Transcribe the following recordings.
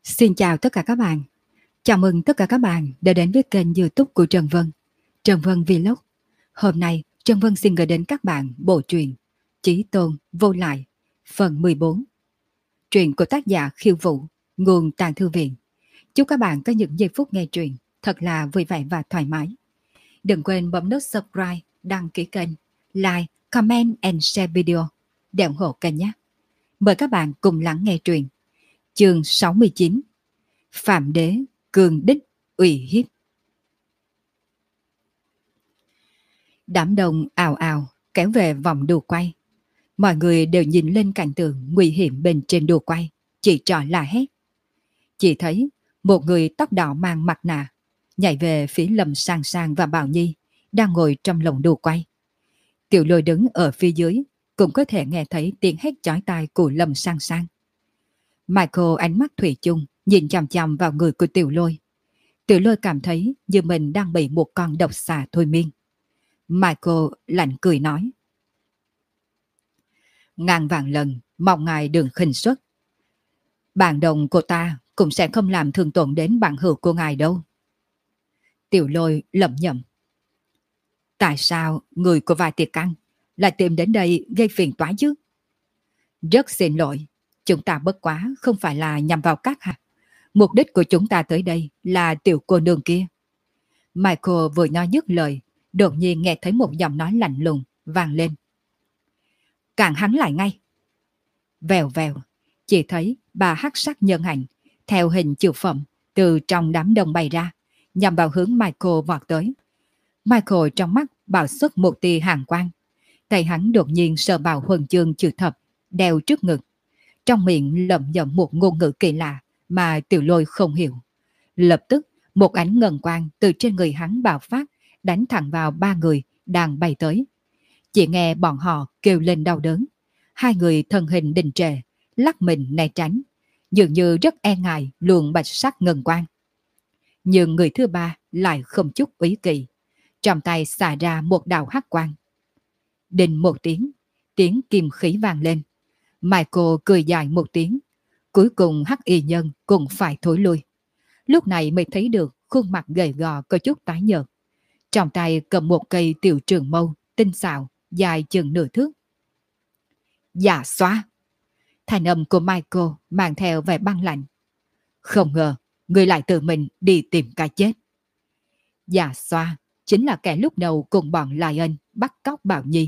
Xin chào tất cả các bạn. Chào mừng tất cả các bạn đã đến với kênh YouTube của Trần Vân, Trần Vân Vlog. Hôm nay, Trần Vân xin gửi đến các bạn bộ truyện Chí Tôn Vô Lại, phần 14. Truyện của tác giả Khiêu Vũ, nguồn Tàng Thư Viện. Chúc các bạn có những giây phút nghe truyện thật là vui vẻ và thoải mái. Đừng quên bấm nút subscribe, đăng ký kênh, like, comment and share video để ủng hộ kênh nhé. Mời các bạn cùng lắng nghe truyện. Chương 69. Phạm Đế cường đích uy hiếp. Đám đông ào ào kéo về vòng đùa quay. Mọi người đều nhìn lên cảnh tượng nguy hiểm bên trên đùa quay, chỉ trò la hét. Chỉ thấy một người tóc đỏ mang mặt nạ nhảy về phía Lâm Sang Sang và Bảo Nhi đang ngồi trong lồng đùa quay. Tiểu Lôi đứng ở phía dưới cũng có thể nghe thấy tiếng hét chói tai của Lâm Sang Sang. Michael ánh mắt thủy chung nhìn chằm chằm vào người của Tiểu Lôi. Tiểu Lôi cảm thấy như mình đang bị một con độc xà thôi miên. Michael lạnh cười nói: ngàn vạn lần mong ngài đừng khinh suất. Bạn đồng của ta cũng sẽ không làm thương tổn đến bạn hữu của ngài đâu. Tiểu Lôi lẩm nhẩm: tại sao người của vài tiệc ăn lại tìm đến đây gây phiền toái chứ? Rất xin lỗi, chúng ta bất quá không phải là nhằm vào các hạ. Mục đích của chúng ta tới đây là tiểu cô nương kia. Michael vừa nói dứt lời, đột nhiên nghe thấy một giọng nói lạnh lùng vang lên: cản hắn lại ngay. Vèo vèo, chỉ thấy bà hắc sắc nhân hành theo hình chữ phẩm từ trong đám đông bay ra, nhằm vào hướng Michael vọt tới. Michael trong mắt bạo xuất một tia hàn quang, tay hắn đột nhiên sờ vào huân chương chữ thập đeo trước ngực, trong miệng lẩm nhẩm một ngôn ngữ kỳ lạ mà Tiểu Lôi không hiểu. Lập tức một ánh ngân quang từ trên người hắn bạo phát, đánh thẳng vào ba người đang bay tới. Chỉ nghe bọn họ kêu lên đau đớn. Hai người thân hình đình trệ, lắc mình né tránh, dường như rất e ngại luồng bạch sắc ngân quang. Nhưng người thứ ba lại không chút ý kỳ, trong tay xả ra một đạo hắc quang. Đinh một tiếng, tiếng kim khí vang lên. Michael cười dài một tiếng, cuối cùng hắc y nhân cũng phải thối lui. Lúc này mới thấy được khuôn mặt gầy gò có chút tái nhợt, trong tay cầm một cây tiểu trường mâu tinh xảo dài chừng nửa thước. Dạ xóa! Thanh âm của Michael mang theo vẻ băng lạnh. Không ngờ người lại tự mình đi tìm cái chết. Dạ xoa chính là kẻ lúc đầu cùng bọn Lion bắt cóc Bảo Nhi.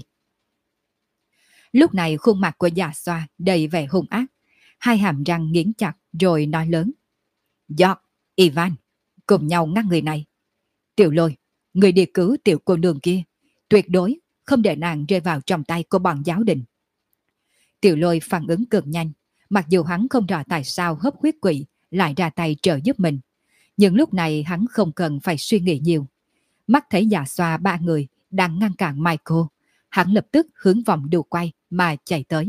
Lúc này khuôn mặt của Dạ xoa đầy vẻ hung ác, hai hàm răng nghiến chặt rồi nói lớn: George, Ivan, cùng nhau ngăn người này. Tiểu Lôi, người đi cứu tiểu cô nương kia, tuyệt đối không để nàng rơi vào trong tay của bọn giáo đình. Tiểu Lôi phản ứng cực nhanh, mặc dù hắn không rõ tại sao hấp huyết quỷ lại ra tay trợ giúp mình, nhưng lúc này hắn không cần phải suy nghĩ nhiều. Mắt thấy Dạ xoa ba người đang ngăn cản Michael, hắn lập tức hướng vòng đùa quay mà chạy tới.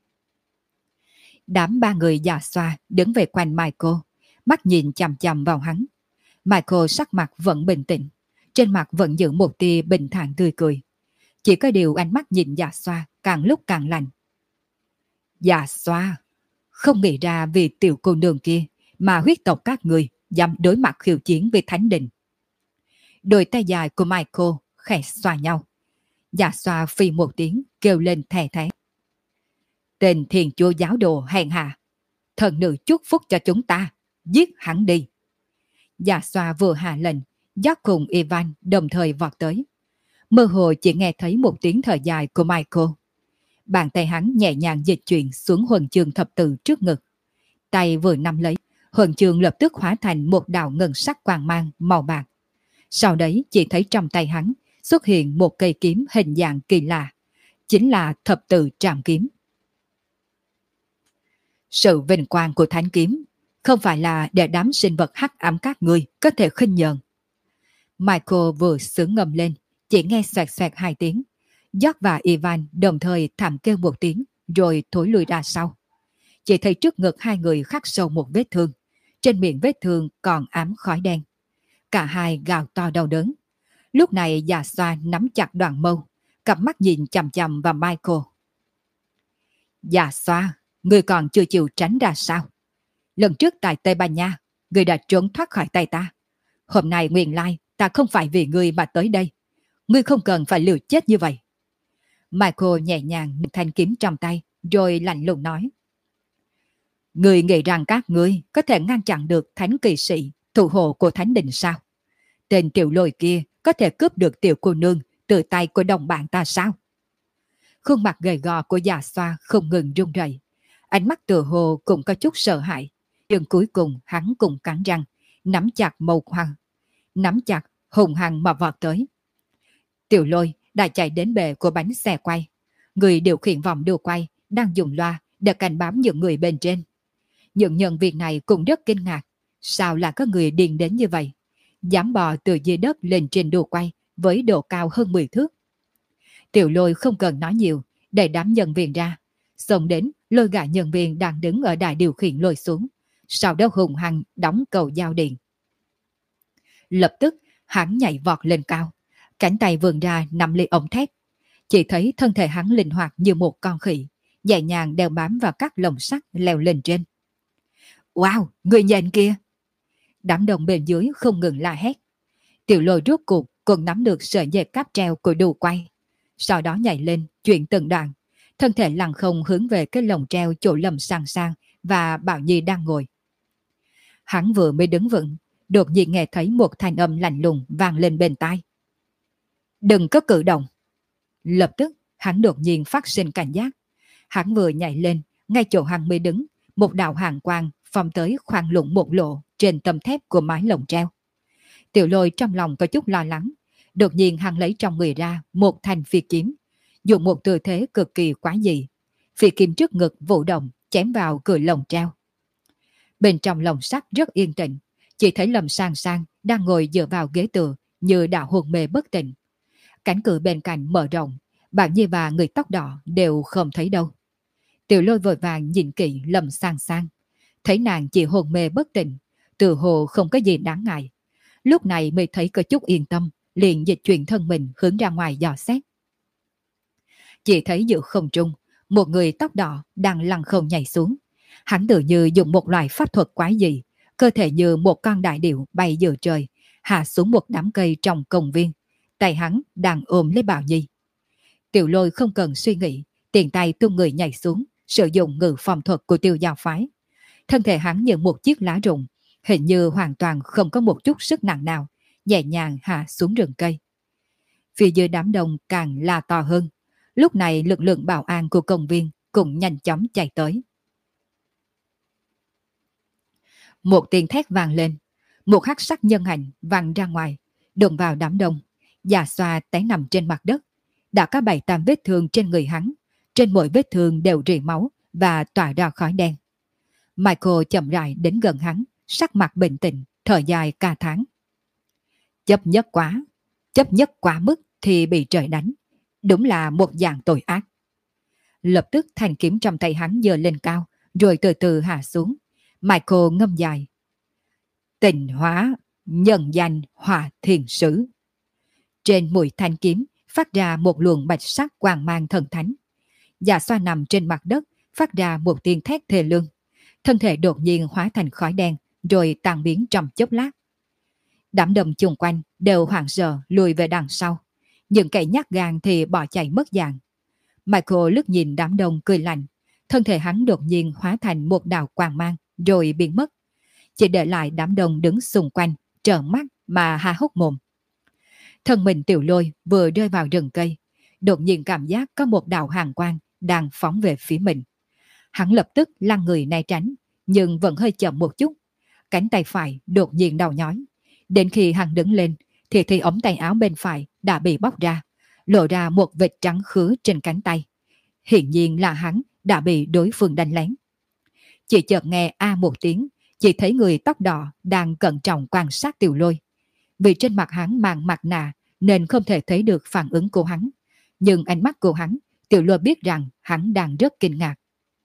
Đám ba người Dạ xoa đứng về quanh Michael, mắt nhìn chằm chằm vào hắn. Michael sắc mặt vẫn bình tĩnh, trên mặt vẫn giữ một tia bình thản tươi cười. Chỉ có điều ánh mắt nhìn Dạ xoa càng lúc càng lạnh. Dạ xoa, không nghĩ ra vì tiểu cô nương kia mà huyết tộc các người dám đối mặt khiêu chiến với thánh đình. Đôi tay dài của Michael khẽ xoa nhau. Dạ xoa phi một tiếng kêu lên thè thé. Tên thiền chúa giáo đồ hèn hạ, thần nữ chúc phúc cho chúng ta, giết hắn đi. Dạ xoa vừa hạ lệnh, George cùng Ivan đồng thời vọt tới. Mơ hồ chỉ nghe thấy một tiếng thở dài của Michael. Bàn tay hắn nhẹ nhàng dịch chuyển xuống huân chương thập tự trước ngực. Tay vừa nắm lấy, huân chương lập tức hóa thành một đạo ngân sắc quang mang màu bạc. Sau đấy chỉ thấy trong tay hắn xuất hiện một cây kiếm hình dạng kỳ lạ, chính là thập tự trảm kiếm. Sự vinh quang của thánh kiếm không phải là để đám sinh vật hắc ám các ngươi có thể khinh nhờn. Michael vừa sướng ngầm lên, chỉ nghe xoẹt xoẹt hai tiếng. George và Ivan đồng thời thảm kêu một tiếng rồi thối lùi ra sau. Chỉ thấy trước ngực hai người khắc sâu một vết thương, trên miệng vết thương còn ám khói đen. Cả hai gào to đau đớn. Lúc này Dạ xoa nắm chặt đoạn mâu, cặp mắt nhìn chằm chằm vào Michael. Dạ xoa, ngươi còn chưa chịu tránh ra sao? Lần trước tại Tây Ban Nha, ngươi đã trốn thoát khỏi tay ta. Hôm nay nguyên lai ta không phải vì ngươi mà tới đây. Ngươi không cần phải liều chết như vậy. Michael nhẹ nhàng nâng thanh kiếm trong tay, rồi lạnh lùng nói. Ngươi nghĩ rằng các ngươi có thể ngăn chặn được thánh kỳ sĩ, thủ hộ của thánh đình sao? Tên Tiểu Lôi kia có thể cướp được tiểu cô nương từ tay của đồng bạn ta sao? Khuôn mặt gầy gò của già xoa không ngừng run rẩy, ánh mắt tự hồ cũng có chút sợ hãi. Nhưng cuối cùng hắn cũng cắn răng, nắm chặt mâu hoang, nắm chặt hùng hăng mà vọt tới. Tiểu Lôi đã chạy đến bề của bánh xe quay. Người điều khiển vòng đua quay đang dùng loa để cảnh báo những người bên trên. Những nhân viên này cũng rất kinh ngạc. Sao là có người điên đến như vậy? Dám bò từ dưới đất lên trên đua quay với độ cao hơn 10 thước. Tiểu Lôi không cần nói nhiều, đẩy đám nhân viên ra, xông đến lôi gã nhân viên đang đứng ở đài điều khiển lôi xuống, sau đó hùng hăng đóng cầu giao điện. Lập tức hắn nhảy vọt lên cao, cánh tay vươn ra nắm lấy ống thép. Chỉ thấy thân thể hắn linh hoạt như một con khỉ, nhẹ nhàng đeo bám vào các lồng sắt leo lên trên. Wow, người nhện kia! Đám đông bên dưới không ngừng la hét. Tiểu Lôi rốt cuộc còn nắm được sợi dây cáp treo của đu quay. Sau đó nhảy lên, chuyển từng đoạn. Thân thể lăn không hướng về cái lồng treo chỗ Lâm Sang Sang và Bảo Nhi đang ngồi. Hắn vừa mới đứng vững, đột nhiên nghe thấy một thanh âm lạnh lùng vang lên bên tai. Đừng có cử động! Lập tức, hắn đột nhiên phát sinh cảnh giác. Hắn vừa nhảy lên, ngay chỗ hắn mới đứng, một đạo hàn quang phóng tới khoan lụng một lỗ trên tấm thép của mái lồng treo. Tiểu Lôi trong lòng có chút lo lắng. Đột nhiên hắn lấy trong người ra một thanh phi kiếm, dùng một tư thế cực kỳ quái dị. Phi kiếm trước ngực vũ động chém vào cửa lồng treo. Bên trong lồng sắt rất yên tĩnh, chỉ thấy Lâm Sang Sang đang ngồi dựa vào ghế tựa như đã hôn mê bất tỉnh. Cánh cửa bên cạnh mở rộng, Bạn Nhi và người tóc đỏ đều không thấy đâu. Tiểu Lôi vội vàng nhìn kỹ Lâm Sang Sang, thấy nàng chỉ hôn mê bất tỉnh, tự hồ không có gì đáng ngại. Lúc này mới thấy có chút yên tâm, liền dịch chuyển thân mình hướng ra ngoài dò xét. Chỉ thấy giữa không trung, một người tóc đỏ đang lăn không nhảy xuống. Hắn tự như dùng một loại pháp thuật quái dị, cơ thể như một con đại điểu bay giữa trời, hạ xuống một đám cây trong công viên. Tay hắn đang ôm lấy Bảo Nhi. Tiểu Lôi không cần suy nghĩ, tiền tay tung người nhảy xuống, sử dụng ngự phòng thuật của Tiêu Giao phái. Thân thể hắn như một chiếc lá rụng, hình như hoàn toàn không có một chút sức nặng nào, nhẹ nhàng hạ xuống rừng cây. Phía dưới đám đông càng là to hơn. Lúc này lực lượng bảo an của công viên cũng nhanh chóng chạy tới. Một tiếng thét vang lên, một hắc sắc nhân ảnh văng ra ngoài, đụng vào đám đông. Già xoa té nằm trên mặt đất, đã có 7-8 vết thương trên người hắn, trên mỗi vết thương đều rỉ máu và tỏa ra khói đen. Michael chậm rãi đến gần hắn, sắc mặt bình tĩnh, thở dài ca thán. Chấp nhất quá mức thì bị trời đánh, đúng là một dạng tội ác. Lập tức thanh kiếm trong tay hắn giơ lên cao, rồi từ từ hạ xuống. Michael ngâm dài. Tình hóa, nhân danh hòa thiền sứ. Trên mũi thanh kiếm phát ra một luồng bạch sắc quang mang thần thánh. Già xoa nằm trên mặt đất, phát ra một tiếng thét thê lương. Thân thể đột nhiên hóa thành khói đen, rồi tan biến trong chốc lát. Đám đông chung quanh đều hoảng sợ lùi về đằng sau. Những kẻ nhát gan thì bỏ chạy mất dạng. Michael lướt nhìn đám đông cười lạnh. Thân thể hắn đột nhiên hóa thành một đạo quang mang, rồi biến mất. Chỉ để lại đám đông đứng xung quanh, trợn mắt mà há hốc mồm. Thân mình Tiểu Lôi vừa rơi vào rừng cây, đột nhiên cảm giác có một đạo hàn quang đang phóng về phía mình. Hắn lập tức lăn người né tránh, nhưng vẫn hơi chậm một chút. Cánh tay phải đột nhiên đau nhói. Đến khi hắn đứng lên, thì ống tay áo bên phải đã bị bóc ra, lộ ra một vệt trắng khứa trên cánh tay. Hiển nhiên là hắn đã bị đối phương đánh lén. Chỉ chợt nghe a một tiếng, chỉ thấy người tóc đỏ đang cẩn trọng quan sát Tiểu Lôi. Vì trên mặt hắn mang mặt nạ nên không thể thấy được phản ứng của hắn. Nhưng ánh mắt của hắn, Tiểu Lôi biết rằng hắn đang rất kinh ngạc.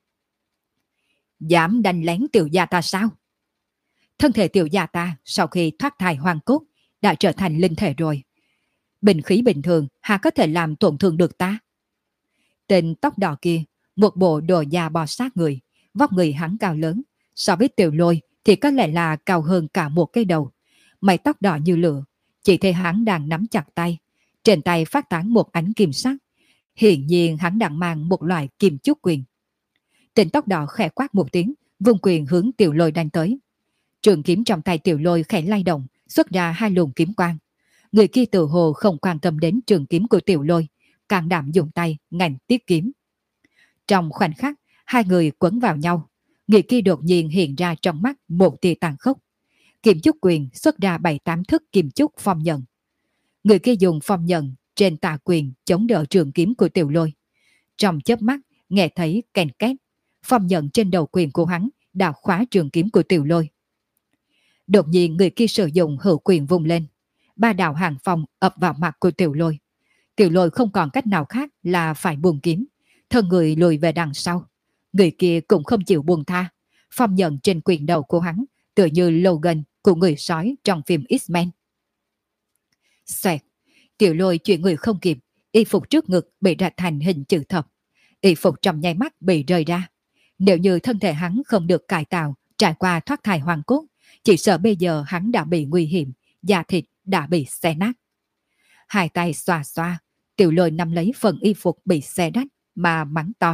Dám đánh lén tiểu gia ta sao? Thân thể tiểu gia ta sau khi thoát thai hoàng cốt đã trở thành linh thể rồi. Bình khí bình thường hà có thể làm tổn thương được ta? Tên tóc đỏ kia, một bộ đồ da bò sát người, vóc người hắn cao lớn, So với Tiểu Lôi thì có lẽ là cao hơn cả một cái đầu. Mái tóc đỏ như lửa, chỉ thấy hắn đang nắm chặt tay. Trên tay phát tán một ánh kim sắc. Hiển nhiên hắn đang mang một loại kim chúc quyền. Tên tóc đỏ khẽ quát một tiếng, vung quyền hướng Tiểu Lôi đánh tới. Trường kiếm trong tay Tiểu Lôi khẽ lay động, xuất ra hai luồng kiếm quang. Người kia tự hồ không quan tâm đến trường kiếm của Tiểu Lôi, càng đảm dùng tay ngành tiếp kiếm. Trong khoảnh khắc, hai người quấn vào nhau. Người kia đột nhiên hiện ra trong mắt một tia tàn khốc. Kim chúc quyền xuất ra 7-8 thức kim chúc phong nhận. Người kia dùng phong nhận trên tà quyền chống đỡ trường kiếm của Tiểu Lôi. Trong chớp mắt, nghe thấy kèn két, phong nhận trên đầu quyền của hắn đã khóa trường kiếm của Tiểu Lôi. Đột nhiên người kia sử dụng hữu quyền vung lên. 3 đạo hàng phong ập vào mặt của Tiểu Lôi. Tiểu Lôi không còn cách nào khác là phải buông kiếm. Thân người lùi về đằng sau. Người kia cũng không chịu buông tha. Phong nhận trên quyền đầu của hắn tựa như Logan của người sói trong phim X-Men. Xoẹt, Tiểu Lôi chuyển người không kịp, y phục trước ngực bị rạch thành hình chữ thập. Y phục trong nháy mắt bị rơi ra. Nếu như thân thể hắn không được cải tạo, trải qua thoát thai hoàn cốt, chỉ sợ bây giờ hắn đã bị nguy hiểm, da thịt đã bị xé nát. Hai tay xoa xoa, Tiểu Lôi nắm lấy phần y phục bị xé rách mà mắng to.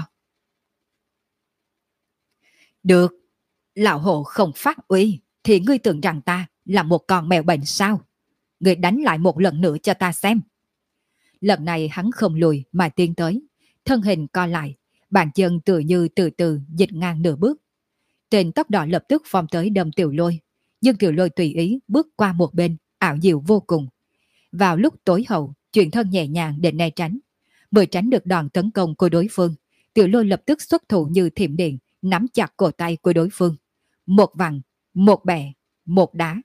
Được, lão hộ không phát uy, thì ngươi tưởng rằng ta là một con mèo bệnh sao? Ngươi đánh lại một lần nữa cho ta xem. Lần này hắn không lùi mà tiến tới, thân hình co lại, bàn chân tựa như từ từ dịch ngang nửa bước. Tên tóc đỏ lập tức phong tới đâm Tiểu Lôi, nhưng Tiểu Lôi tùy ý bước qua một bên, ảo diệu vô cùng. Vào lúc tối hậu, chuyển thân nhẹ nhàng để né tránh. Bởi tránh được đòn tấn công của đối phương, Tiểu Lôi lập tức xuất thủ như thiểm điện, nắm chặt cổ tay của đối phương. Một vặn, một bẻ, một đá.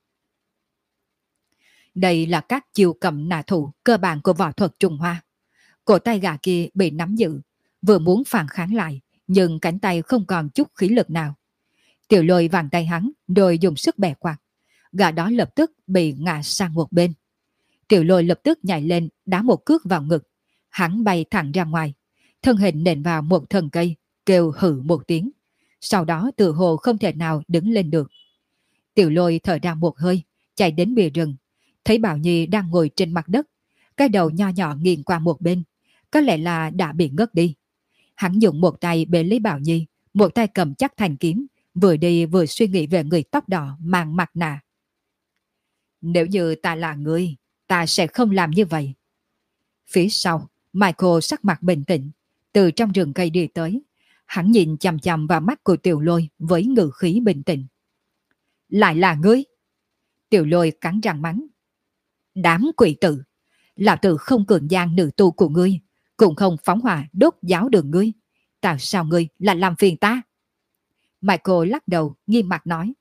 Đây là các chiêu cầm nã thủ cơ bản của võ thuật Trung Hoa. Cổ tay gã kia bị nắm giữ, vừa muốn phản kháng lại, nhưng cánh tay không còn chút khí lực nào. Tiểu Lôi vàng tay hắn, rồi dùng sức bẻ quạt. Gã đó lập tức bị ngã sang một bên. Tiểu Lôi lập tức nhảy lên, đá một cước vào ngực. Hắn bay thẳng ra ngoài, thân hình nện vào một thân cây, kêu hử một tiếng. Sau đó tự hồ không thể nào đứng lên được. Tiểu Lôi thở ra một hơi, chạy đến bìa rừng. Thấy Bảo Nhi đang ngồi trên mặt đất, cái đầu nho nhỏ nghiêng qua một bên, có lẽ là đã bị ngất đi. Hắn dùng một tay bế lấy Bảo Nhi, một tay cầm chắc thanh kiếm, vừa đi vừa suy nghĩ về người tóc đỏ mang mặt nạ. Nếu như ta là ngươi, ta sẽ không làm như vậy. Phía sau, Michael sắc mặt bình tĩnh, từ trong rừng cây đi tới. Hắn nhìn chằm chằm vào mắt của Tiểu Lôi với ngữ khí bình tĩnh. Lại là ngươi? Tiểu Lôi cắn răng mắng. Đám quỷ tử, lão tử không cường gian nữ tu của ngươi, cũng không phóng hỏa đốt giáo đường ngươi. Tại sao ngươi lại làm phiền ta? Michael lắc đầu nghiêm mặt nói.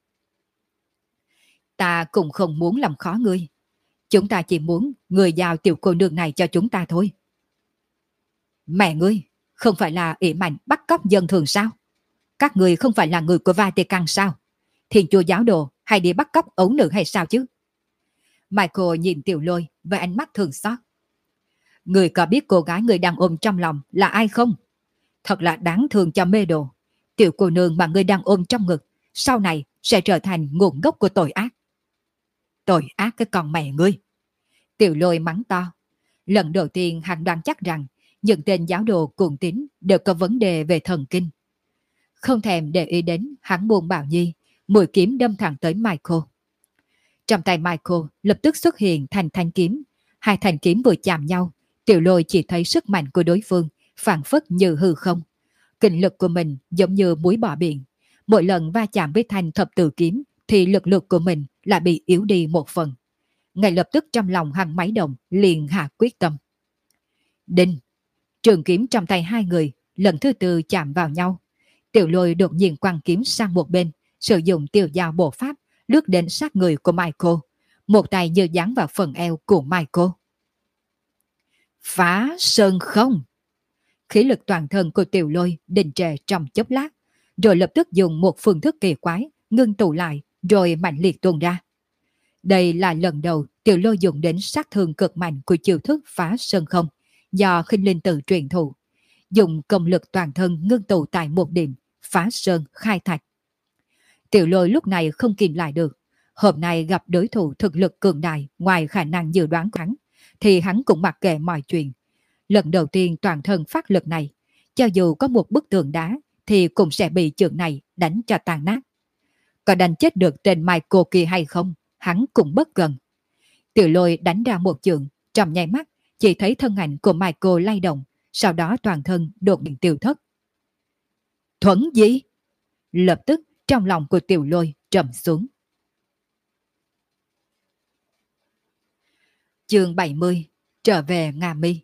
Ta cũng không muốn làm khó ngươi. Chúng ta chỉ muốn ngươi giao tiểu cô nương này cho chúng ta thôi. Mẹ ngươi, không phải là ỷ mạnh bắt cóc dân thường sao? Các ngươi không phải là người của Vatican sao? Thiên chúa giáo đồ hay đi bắt cóc ấu nữ hay sao chứ? Michael nhìn Tiểu Lôi với ánh mắt thương xót. Người có biết cô gái người đang ôm trong lòng là ai không? Thật là đáng thương cho mê đồ. Tiểu cô nương mà người đang ôm trong ngực sau này sẽ trở thành nguồn gốc của tội ác. Tội ác cái con mẹ ngươi. Tiểu Lôi mắng to. Lần đầu tiên hắn đoán chắc rằng những tên giáo đồ cuồng tín đều có vấn đề về thần kinh. Không thèm để ý đến hắn buông Bảo Nhi, mũi kiếm đâm thẳng tới Michael. Trong tay Michael lập tức xuất hiện thành thanh kiếm. Hai thanh kiếm vừa chạm nhau, Tiểu Lôi chỉ thấy sức mạnh của đối phương phảng phất như hư không. Kinh lực của mình giống như muối bỏ biển. Mỗi lần va chạm với thanh thập tự kiếm thì lực lượng của mình lại bị yếu đi một phần. Ngay lập tức trong lòng hắn máy động liền hạ quyết tâm. Đinh! Trường kiếm trong tay hai người lần thứ tư chạm vào nhau. Tiểu Lôi đột nhiên quăng kiếm sang một bên, sử dụng tiểu dao bổ pháp lướt đến sát người của Michael, một tay như dán vào phần eo của Michael. Phá sơn không! Khí lực toàn thân của Tiểu Lôi đình trệ trong chốc lát, rồi lập tức dùng một phương thức kỳ quái ngưng tụ lại rồi mạnh liệt tuôn ra. Đây là lần đầu Tiểu Lôi dùng đến sát thương cực mạnh của chiêu thức phá sơn không do Khinh Linh Tự truyền thụ, dùng công lực toàn thân ngưng tụ tại một điểm, phá sơn khai thạch. Tiểu Lôi lúc này không kìm lại được. Hôm nay gặp đối thủ thực lực cường đại ngoài khả năng dự đoán của hắn, thì hắn cũng mặc kệ mọi chuyện. Lần đầu tiên toàn thân phát lực này, cho dù có một bức tường đá thì cũng sẽ bị chưởng này đánh cho tan nát. Có đánh chết được tên Michael kia hay không, hắn cũng bất gần. Tiểu Lôi đánh ra một chưởng, trong nháy mắt, chỉ thấy thân ảnh của Michael lay động, sau đó toàn thân đột nhiên tiêu thất. Thuẫn gì? Lập tức trong lòng của Tiểu Lôi trầm xuống. Chương 70, trở về Nga Mi.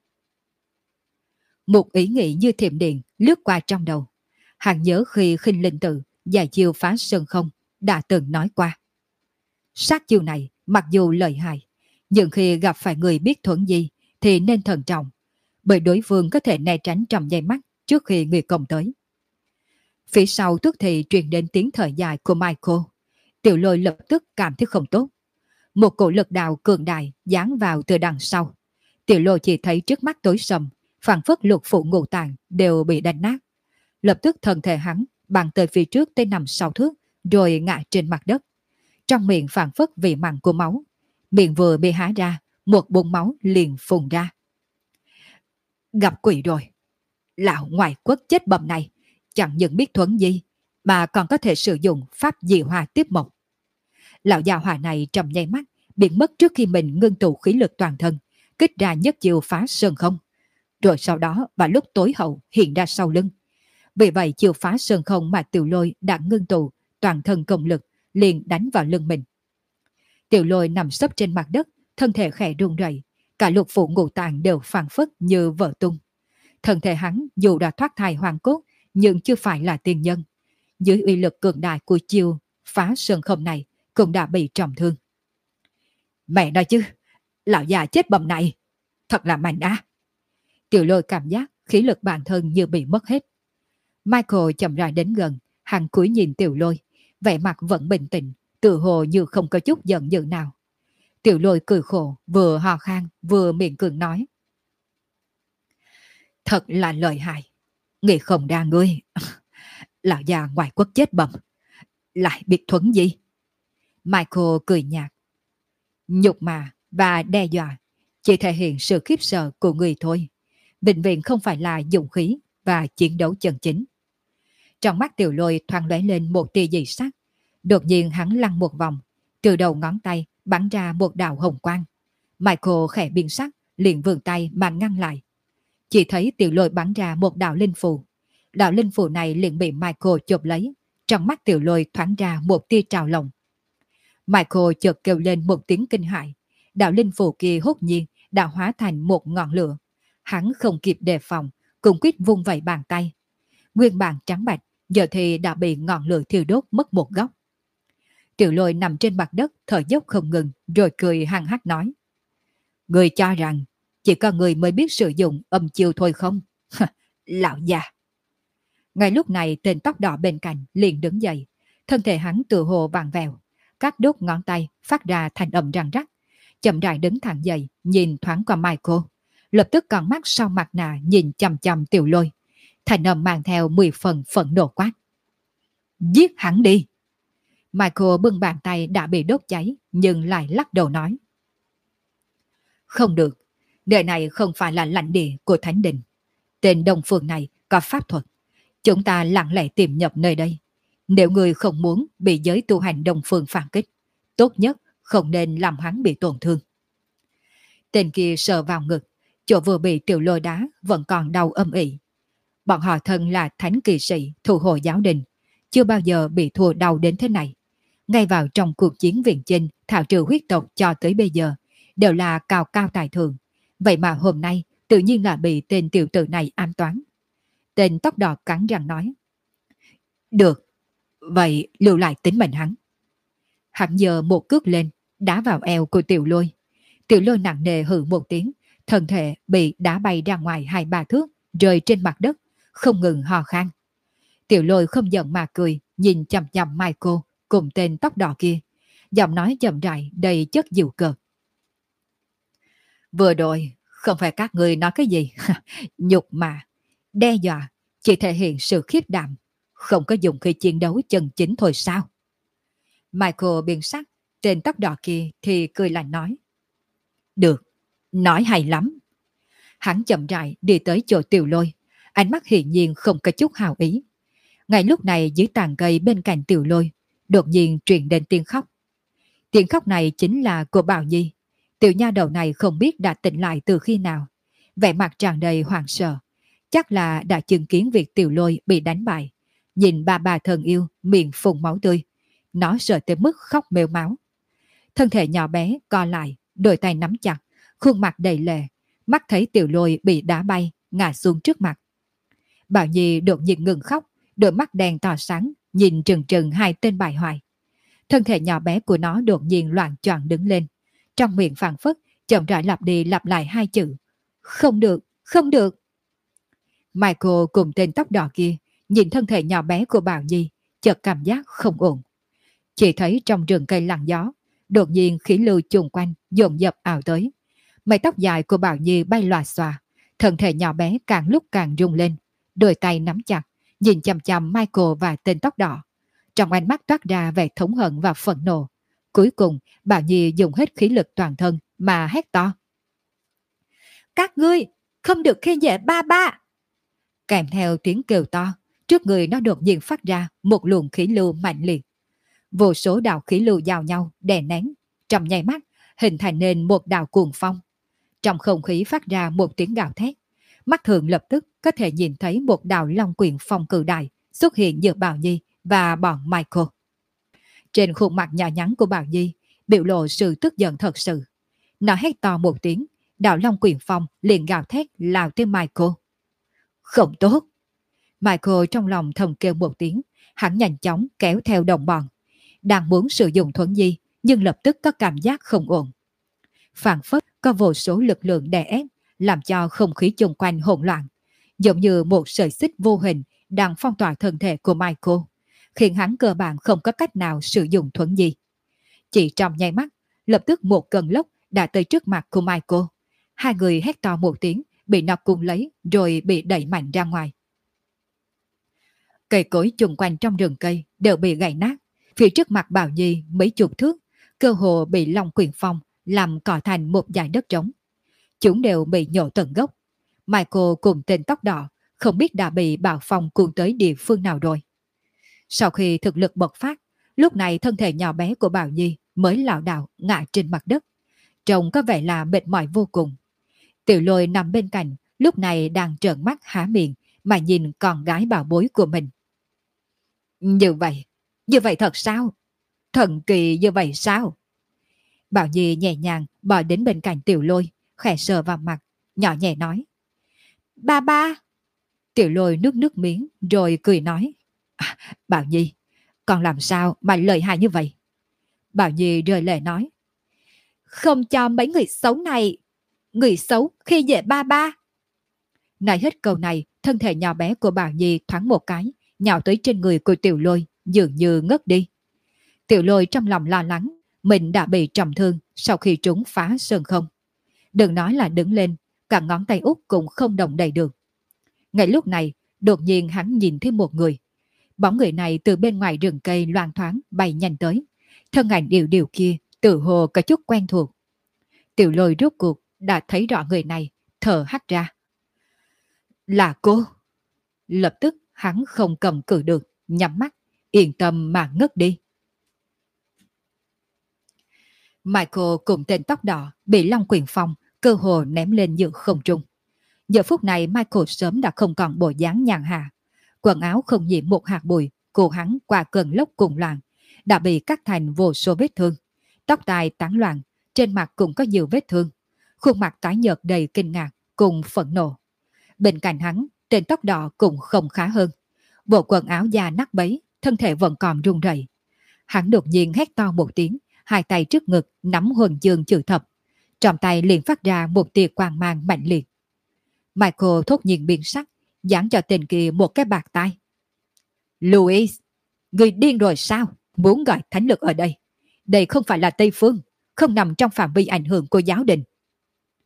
Một ý nghĩ như thiểm điện lướt qua trong đầu. Hắn nhớ khi Khinh Linh Tự giải chiêu phá sơn không đã từng nói qua. Sát chiêu này mặc dù lợi hại, nhưng khi gặp phải người biết thuẫn gì thì nên thận trọng, bởi đối phương có thể né tránh trong giây mắt trước khi người công tới. Phía sau tức thì truyền đến tiếng thở dài của Michael. Tiểu Lôi lập tức cảm thấy không tốt. Một cổ lực đạo cường đại giáng vào từ đằng sau. Tiểu Lôi chỉ thấy trước mắt tối sầm, phảng phất lục phủ ngũ tạng đều bị đánh nát. Lập tức thân thể hắn băng tới phía trước tới 5-6 thước, rồi ngã trên mặt đất. Trong miệng phảng phất vị mặn của máu. Miệng vừa bị há ra, một bụng máu liền phun ra. Gặp quỷ rồi. Lão ngoại quốc chết bầm này, chẳng những biết thuẫn gì, mà còn có thể sử dụng pháp dị hòa tiếp mộc. Lão già hỏa này trong nháy mắt biến mất trước khi mình ngưng tụ khí lực toàn thân, kích ra nhất chiêu phá sơn không. Rồi sau đó vào lúc tối hậu hiện ra sau lưng. Vì vậy chiêu phá sơn không mà Tiểu Lôi đã ngưng tụ toàn thân công lực liền đánh vào lưng mình. Tiểu Lôi nằm sấp trên mặt đất, thân thể khẽ run rẩy, cả lục phủ ngũ tạng đều phảng phất như vỡ tung. Thân thể hắn dù đã thoát thai hoàn cốt nhưng chưa phải là tiên nhân. Dưới uy lực cường đại của chiêu phá sơn không này cũng đã bị trọng thương. Mẹ nói chứ, lão già chết bầm này, thật là mạnh á. Tiểu Lôi cảm giác khí lực bản thân như bị mất hết. Michael chậm rãi đến gần, hắn cúi nhìn Tiểu Lôi, vẻ mặt vẫn bình tĩnh, tự hồ như không có chút giận dữ nào. Tiểu Lôi cười khổ, vừa hò khan vừa miệng cường nói. Thật là lợi hại, nghĩ không đa ngươi. Lão già ngoại quốc chết bầm, lại biết thuẫn gì? Michael cười nhạt. Nhục mà và đe dọa chỉ thể hiện sự khiếp sợ của người thôi. Bệnh viện không phải là dụng khí và chiến đấu chân chính. Trong mắt Tiểu Lôi thoáng lóe lên một tia dị sắc. Đột nhiên hắn lăn một vòng, từ đầu ngón tay bắn ra một đạo hồng quang. Michael khẽ biến sắc, liền vươn tay mà ngăn lại. Chỉ thấy Tiểu Lôi bắn ra một đạo linh phù. Đạo linh phù này liền bị Michael chộp lấy. Trong mắt Tiểu Lôi thoáng ra một tia trào lòng. Michael chợt kêu lên một tiếng kinh hãi. Đạo linh phù kia hốt nhiên đã hóa thành một ngọn lửa. Hắn không kịp đề phòng, cùng quyết vung vẩy bàn tay. Nguyên bản trắng bạch, giờ thì đã bị ngọn lửa thiêu đốt mất một góc. Tiểu Lôi nằm trên mặt đất, thở dốc không ngừng, rồi cười hăng hắc nói. Người cho rằng chỉ có người mới biết sử dụng âm chiêu thôi không? Lão già. Ngay lúc này tên tóc đỏ bên cạnh liền đứng dậy. Thân thể hắn tự hồ vàng vèo. Các đốt ngón tay phát ra thành âm răng rắc. Chậm rãi đứng thẳng dậy, nhìn thoáng qua Michael. Lập tức con mắt sau mặt nạ nhìn chằm chằm Tiểu Lôi. Thành âm mang theo 10 phần phẫn nộ quát. Giết hắn đi! Michael bưng bàn tay đã bị đốt cháy, nhưng lại lắc đầu nói. Không được, nơi này không phải là lãnh địa của Thánh Đình. Tên Đông Phương này có pháp thuật. Chúng ta lặng lẽ tìm nhập nơi đây. Nếu người không muốn bị giới tu hành Đông Phương phản kích, tốt nhất không nên làm hắn bị tổn thương. Tên kia sờ vào ngực, chỗ vừa bị Tiểu Lôi đá vẫn còn đau âm ỉ. Bọn họ thân là thánh kỳ sĩ thủ hộ giáo đình, chưa bao giờ bị thua đau đến thế này. Ngay vào trong cuộc chiến viện chinh thảo trừ huyết tộc cho tới bây giờ, đều là cao cao tài thượng. Vậy mà hôm nay tự nhiên là bị tên tiểu tử này ám toán. Tên tóc đỏ cắn răng nói. Được, vậy lưu lại tính mệnh hắn. Hắn giơ một cước lên, đá vào eo của Tiểu Lôi. Tiểu Lôi nặng nề hừ một tiếng, thân thể bị đá bay ra ngoài 2-3 thước, rơi trên mặt đất, không ngừng hò khan. Tiểu Lôi không giận mà cười, nhìn chằm chằm Michael cùng tên tóc đỏ kia, giọng nói chậm rãi đầy chất giễu cợt. Vừa rồi, không phải các người nói cái gì, nhục mà, đe dọa, chỉ thể hiện sự khiếp đảm, không có dùng khi chiến đấu chân chính thôi sao? Michael biến sắc, tên tóc đỏ kia thì cười lạnh nói. Được, nói hay lắm. Hắn chậm rãi đi tới chỗ Tiểu Lôi, ánh mắt hiển nhiên không có chút hào ý. Ngay lúc này dưới tàn cây bên cạnh Tiểu Lôi, đột nhiên truyền đến tiếng khóc. Tiếng khóc này chính là của Bảo Nhi. Tiểu nha đầu này không biết đã tỉnh lại từ khi nào. Vẻ mặt tràn đầy hoảng sợ. Chắc là đã chứng kiến việc Tiểu Lôi bị đánh bại. Nhìn bà thân yêu miệng phun máu tươi. Nó sợ tới mức khóc mếu máu. Thân thể nhỏ bé co lại, đôi tay nắm chặt, khuôn mặt đầy lệ. Mắt thấy Tiểu Lôi bị đá bay, ngã xuống trước mặt. Bảo Nhi đột nhiên ngừng khóc, đôi mắt đen tỏ sáng, nhìn trừng trừng hai tên bại hoại. Thân thể nhỏ bé của nó đột nhiên loạn choạng đứng lên. Trong miệng phảng phất, chậm rãi lặp đi lặp lại hai chữ. Không được, không được. Michael cùng tên tóc đỏ kia, nhìn thân thể nhỏ bé của Bảo Nhi, chợt cảm giác không ổn. Chỉ thấy trong rừng cây lặng gió, đột nhiên khí lưu chung quanh dồn dập ảo tới. Mái tóc dài của Bảo Nhi bay lòa xòa, thân thể nhỏ bé càng lúc càng rung lên, đôi tay nắm chặt, nhìn chằm chằm Michael và tên tóc đỏ. Trong ánh mắt toát ra vẻ thống hận và phẫn nộ. Cuối cùng, Bảo Nhi dùng hết khí lực toàn thân mà hét to. Các ngươi, không được khi dễ ba ba. Kèm theo tiếng kêu to, trước người nó đột nhiên phát ra một luồng khí lưu mạnh liệt. Vô số đạo khí lưu giao nhau, đè nén, trong nháy mắt, hình thành nên một đạo cuồng phong. Trong không khí phát ra một tiếng gào thét. Mắt thường lập tức có thể nhìn thấy một đạo long quyển phong cự đại xuất hiện giữa Bảo Nhi và bọn Michael. Trên khuôn mặt nhỏ nhắn của Bảo Nhi biểu lộ sự tức giận thật sự. Nó hét to một tiếng, đạo long quyển phong liền gào thét lao tới Michael. Không tốt. Michael trong lòng thầm kêu một tiếng, hắn nhanh chóng kéo theo đồng bọn. Đang muốn sử dụng thuẫn di, nhưng lập tức có cảm giác không ổn. Phảng phất có vô số lực lượng đè ép, làm cho không khí xung quanh hỗn loạn, giống như một sợi xích vô hình đang phong tỏa thân thể của Michael, khiến hắn cơ bản không có cách nào sử dụng thuẫn di. Chỉ trong nháy mắt, lập tức một cơn lốc đã tới trước mặt của Michael. Hai người hét to một tiếng, bị nó cuốn lấy rồi bị đẩy mạnh ra ngoài. Cây cối chung quanh trong rừng cây đều bị gãy nát. Phía trước mặt Bảo Nhi mấy chục thước, cơ hồ bị Long Quyền Phong làm cỏ thành một dải đất trống. Chúng đều bị nhổ tận gốc. Michael cùng tên tóc đỏ không biết đã bị Bảo Phong cuốn tới địa phương nào rồi. Sau khi thực lực bộc phát, lúc này thân thể nhỏ bé của Bảo Nhi mới lảo đảo ngã trên mặt đất. Trông có vẻ là mệt mỏi vô cùng. Tiểu Lôi nằm bên cạnh, lúc này đang trợn mắt há miệng mà nhìn con gái bảo bối của mình. Như vậy thật sao? Thần kỳ như vậy sao? Bảo Nhi nhẹ nhàng bò đến bên cạnh Tiểu Lôi, khẽ sờ vào mặt, nhỏ nhẹ nói. Ba ba. Tiểu Lôi nước nước miếng rồi cười nói. Bảo Nhi, con làm sao mà lợi hại như vậy? Bảo Nhi rơi lệ nói. Không cho mấy người xấu này. Người xấu khi dễ ba ba. Nói hết câu này, thân thể nhỏ bé của Bảo Nhi thoáng một cái, nhào tới trên người của Tiểu Lôi, dường như ngất đi. Tiểu Lôi trong lòng lo lắng, mình đã bị trọng thương sau khi trúng phá sơn không. Đừng nói là đứng lên, cả ngón tay út cũng không động đậy được. Ngay lúc này, đột nhiên hắn nhìn thấy một người. Bóng người này từ bên ngoài rừng cây loang thoáng bay nhanh tới. Thân ảnh điều điều kia tự hồ có chút quen thuộc. Tiểu Lôi rốt cuộc đã thấy rõ người này, thở hắt ra. Là cô. Lập tức hắn không cầm cự được, nhắm mắt, yên tâm mà ngất đi. Michael cùng tên tóc đỏ bị Long Quyền Phong cơ hồ ném lên giữa không trung. Giờ phút này Michael sớm đã không còn bộ dáng nhàn hạ. Quần áo không nhiễm một hạt bụi, cô hắn qua cơn lốc cùng loạn, đã bị cắt thành vô số vết thương. Tóc tai tán loạn, trên mặt cũng có nhiều vết thương. Khuôn mặt tái nhợt đầy kinh ngạc cùng phẫn nộ. Bên cạnh hắn, tên tóc đỏ cũng không khá hơn. Bộ quần áo da nát bấy, thân thể vẫn còn run rẩy. Hắn đột nhiên hét to một tiếng, hai tay trước ngực nắm huân chương chữ thập. Trong tay liền phát ra một tia quang mang mạnh liệt. Michael thốt nhiên biến sắc, giáng cho tên kia một cái bạt tay. Louis, người điên rồi sao? Muốn gọi thánh lực ở đây. Đây không phải là Tây Phương, không nằm trong phạm vi ảnh hưởng của giáo đình.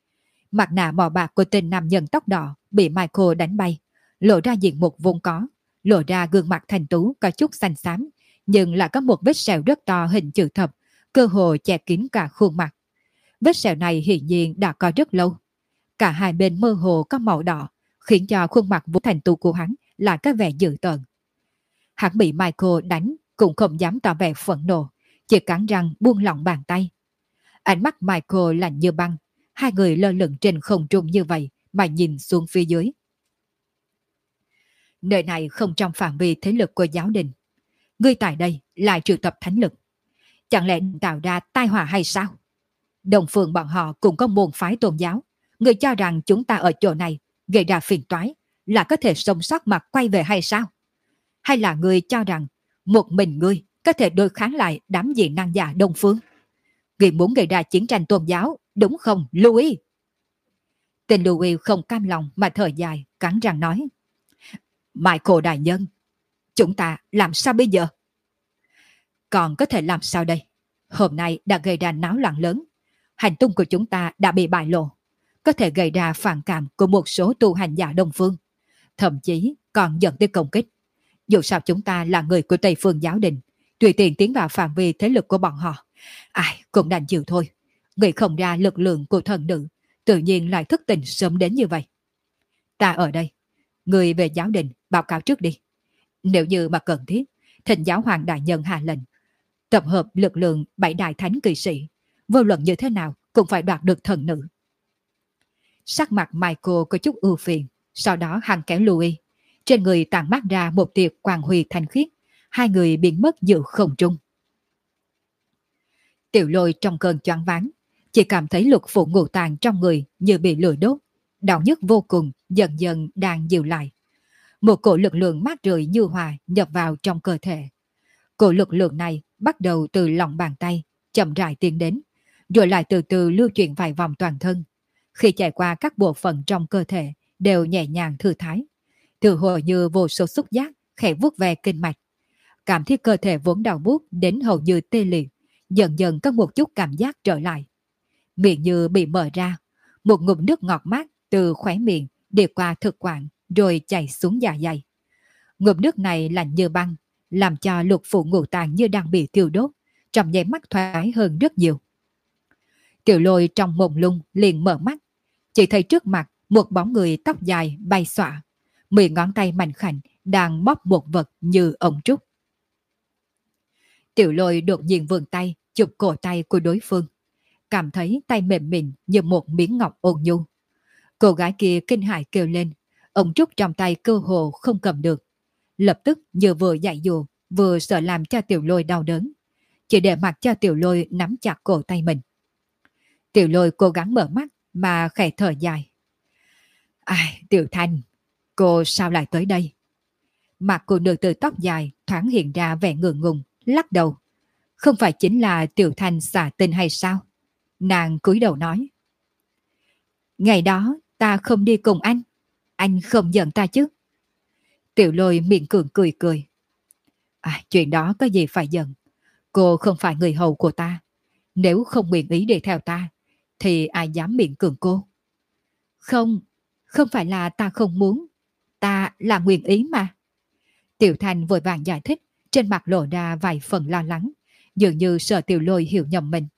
Mặt nạ màu bạc của tên nam nhân tóc đỏ bị Michael đánh bay, lộ ra diện mục vốn có, lộ ra gương mặt thanh tú có chút xanh xám, nhưng lại có một vết sẹo rất to hình chữ thập, cơ hồ che kín cả khuôn mặt. Vết sẹo này hiển nhiên đã có rất lâu. Cả hai bên mơ hồ có màu đỏ, khiến cho khuôn mặt vốn thanh tú của hắn lại có vẻ dữ tợn. Hắn bị Michael đánh cũng không dám tỏ vẻ phẫn nộ, chỉ cắn răng buông lỏng bàn tay. Ánh mắt Michael lạnh như băng, hai người lơ lửng trên không trung như vậy mà nhìn xuống phía dưới. Nơi này không trong phạm vi thế lực của giáo đình. Ngươi tại đây lại triệu tập thánh lực. Chẳng lẽ tạo ra tai họa hay sao? Đồng phương bọn họ cũng có môn phái tôn giáo. Ngươi cho rằng chúng ta ở chỗ này gây ra phiền toái là có thể sống sót mà quay về hay sao? Hay là ngươi cho rằng một mình ngươi có thể đối kháng lại đám dị năng giả Đông Phương? Ngươi muốn gây ra chiến tranh tôn giáo, đúng không, Louis? Tên Louis không cam lòng mà thở dài, cắn răng nói. Michael đại nhân, chúng ta làm sao bây giờ? Còn có thể làm sao đây? Hôm nay đã gây ra náo loạn lớn. Hành tung của chúng ta đã bị bại lộ. Có thể gây ra phản cảm của một số tu hành giả Đông Phương. Thậm chí còn dẫn tới công kích. Dù sao chúng ta là người của Tây Phương giáo đình, tùy tiện tiến vào phạm vi thế lực của bọn họ. Ai cũng đành chịu thôi. Nghĩ không ra lực lượng của thần nữ, tự nhiên lại thức tỉnh sớm đến như vậy. Ta ở đây. Người về giáo đình báo cáo trước đi. Nếu như mà cần thiết, thỉnh giáo hoàng đại nhân hạ lệnh tập hợp lực lượng 7 đại thánh kỵ sĩ, vô luận như thế nào cũng phải đoạt được thần nữ. Sắc mặt Michael có chút ưu phiền, sau đó hắn kéo Louis, trên người tản mát ra một tia quang huy thanh khiết, hai người biến mất giữa không trung. Tiểu Lôi trong cơn choáng váng, chỉ cảm thấy lục phủ ngũ tạng trong người như bị lửa đốt, đau nhức vô cùng, dần dần đang dịu lại. Một cổ lực lượng mát rượi như hòa nhập vào trong cơ thể. Cổ lực lượng này bắt đầu từ lòng bàn tay, chậm rãi tiến đến, rồi lại từ từ lưu chuyển vài vòng toàn thân. Khi chạy qua các bộ phận trong cơ thể đều nhẹ nhàng thư thái, từ hồi như vô số xúc giác khẽ vuốt ve kinh mạch. Cảm thấy cơ thể vốn đau buốt đến hầu như tê liệt, dần dần có một chút cảm giác trở lại. Miệng như bị mở ra, một ngụm nước ngọt mát từ khóe miệng đi qua thực quản rồi chảy xuống dạ dày. Ngụm nước này lạnh như băng, làm cho lục phủ ngũ tạng như đang bị thiêu đốt, trong nháy mắt thoải hơn rất nhiều. Tiểu Lôi trong mông lung liền mở mắt, chỉ thấy trước mặt một bóng người tóc dài bay xõa, 10 ngón tay mảnh khảnh đang bóp một vật như ống trúc. Tiểu Lôi đột nhiên vươn tay chụp cổ tay của đối phương, cảm thấy tay mềm mịn như một miếng ngọc ôn nhu. Cô gái kia kinh hãi kêu lên, ống trúc trong tay cơ hồ không cầm được, lập tức như vừa dạy dỗ vừa sợ làm cho Tiểu Lôi đau đớn, chỉ để mặc cho Tiểu Lôi nắm chặt cổ tay mình. Tiểu Lôi cố gắng mở mắt mà khẽ thở dài. Ai, Tiểu Thanh, cô sao lại tới đây? Mặt cô nữ tử tóc dài thoáng hiện ra vẻ ngượng ngùng, lắc đầu. Không phải chính là Tiểu Thanh xả tinh hay sao? Nàng cúi đầu nói. Ngày đó ta không đi cùng anh không giận ta chứ? Tiểu Lôi miệng cường cười cười. Chuyện đó có gì phải giận. Cô không phải người hầu của ta. Nếu không nguyện ý đi theo ta, thì ai dám miệng cường cô? Không, không phải là ta không muốn. Ta là nguyện ý mà. Tiểu Thanh vội vàng giải thích, trên mặt lộ ra vài phần lo lắng, dường như sợ Tiểu Lôi hiểu nhầm mình.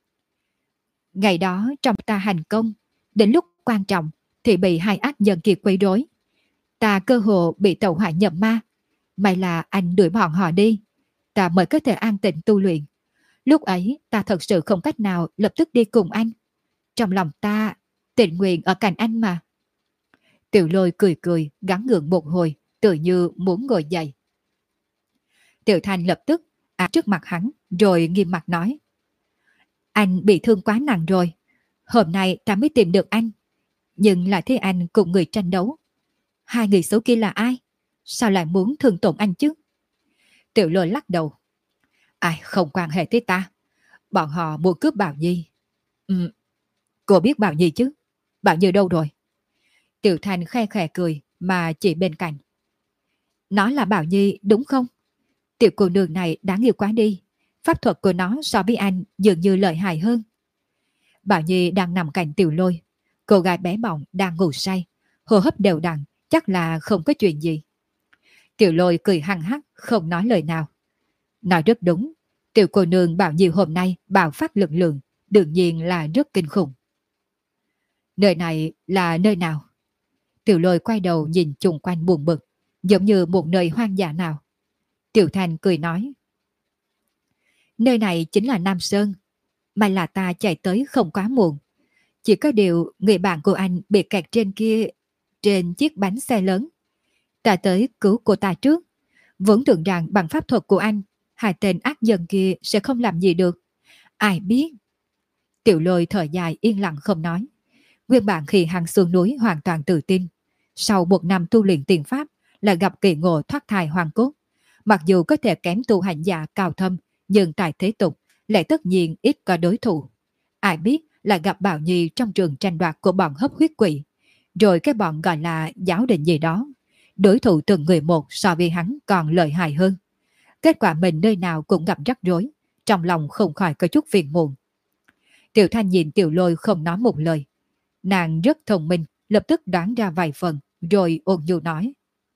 Ngày đó trong ta hành công, đến lúc quan trọng thì bị hai ác nhân kia quấy rối. Ta cơ hồ bị tẩu hỏa nhập ma. May là anh đuổi bọn họ đi, ta mới có thể an tịnh tu luyện. Lúc ấy ta thật sự không cách nào lập tức đi cùng anh. Trong lòng ta tình nguyện ở cạnh anh mà. Tiểu Lôi cười cười, gắng gượng một hồi, tự như muốn ngồi dậy. Tiểu Thanh lập tức trước mặt hắn, rồi nghiêm mặt nói. Anh bị thương quá nặng rồi. Hôm nay ta mới tìm được anh, nhưng lại thấy anh cùng người tranh đấu. Hai người xấu kia là ai? Sao lại muốn thương tổn anh chứ? Tiểu Lôi lắc đầu. Ai không quan hệ tới ta. Bọn họ muốn cướp Bảo Nhi. Cô biết Bảo Nhi chứ? Bảo Nhi đâu rồi? Tiểu Thanh khe khẽ cười mà chỉ bên cạnh. Nó là Bảo Nhi đúng không? Tiểu cô nương này đáng yêu quá đi. Pháp thuật của nó so với anh dường như lợi hại hơn. Bảo Nhi đang nằm cạnh Tiểu Lôi. Cô gái bé bỏng đang ngủ say, hô hấp đều đặn, chắc là không có chuyện gì. Tiểu Lôi cười hăng hắc, không nói lời nào. Nói rất đúng, tiểu cô nương Bảo Nhi hôm nay bạo phát lực lượng, đương nhiên là rất kinh khủng. Nơi này là nơi nào? Tiểu Lôi quay đầu nhìn chung quanh buồn bực, giống như một nơi hoang dã nào. Tiểu Thanh cười nói. Nơi này chính là Nam Sơn, mà là ta chạy tới không quá muộn. Chỉ có điều người bạn của anh bị kẹt trên kia, trên chiếc bánh xe lớn. Ta tới cứu cô ta trước, vốn tưởng rằng bằng pháp thuật của anh, hai tên ác nhân kia sẽ không làm gì được. Ai biết. Tiểu Lôi thở dài yên lặng không nói. Nguyên bản khi hắn xuống núi hoàn toàn tự tin. Sau một năm tu luyện tiền pháp là gặp kỳ ngộ thoát thai hoàng cốt. Mặc dù có thể kém tu hành giả cao thâm, nhưng tại thế tục lại tất nhiên ít có đối thủ. Ai biết là gặp Bảo Nhi trong trường tranh đoạt của bọn hấp huyết quỷ. Rồi cái bọn gọi là giáo đình gì đó. Đối thủ từng người một so với hắn còn lợi hại hơn. Kết quả mình nơi nào cũng gặp rắc rối. Trong lòng không khỏi có chút phiền muộn. Tiểu Thanh nhìn Tiểu Lôi không nói một lời. Nàng rất thông minh, lập tức đoán ra vài phần, rồi ôn nhu nói.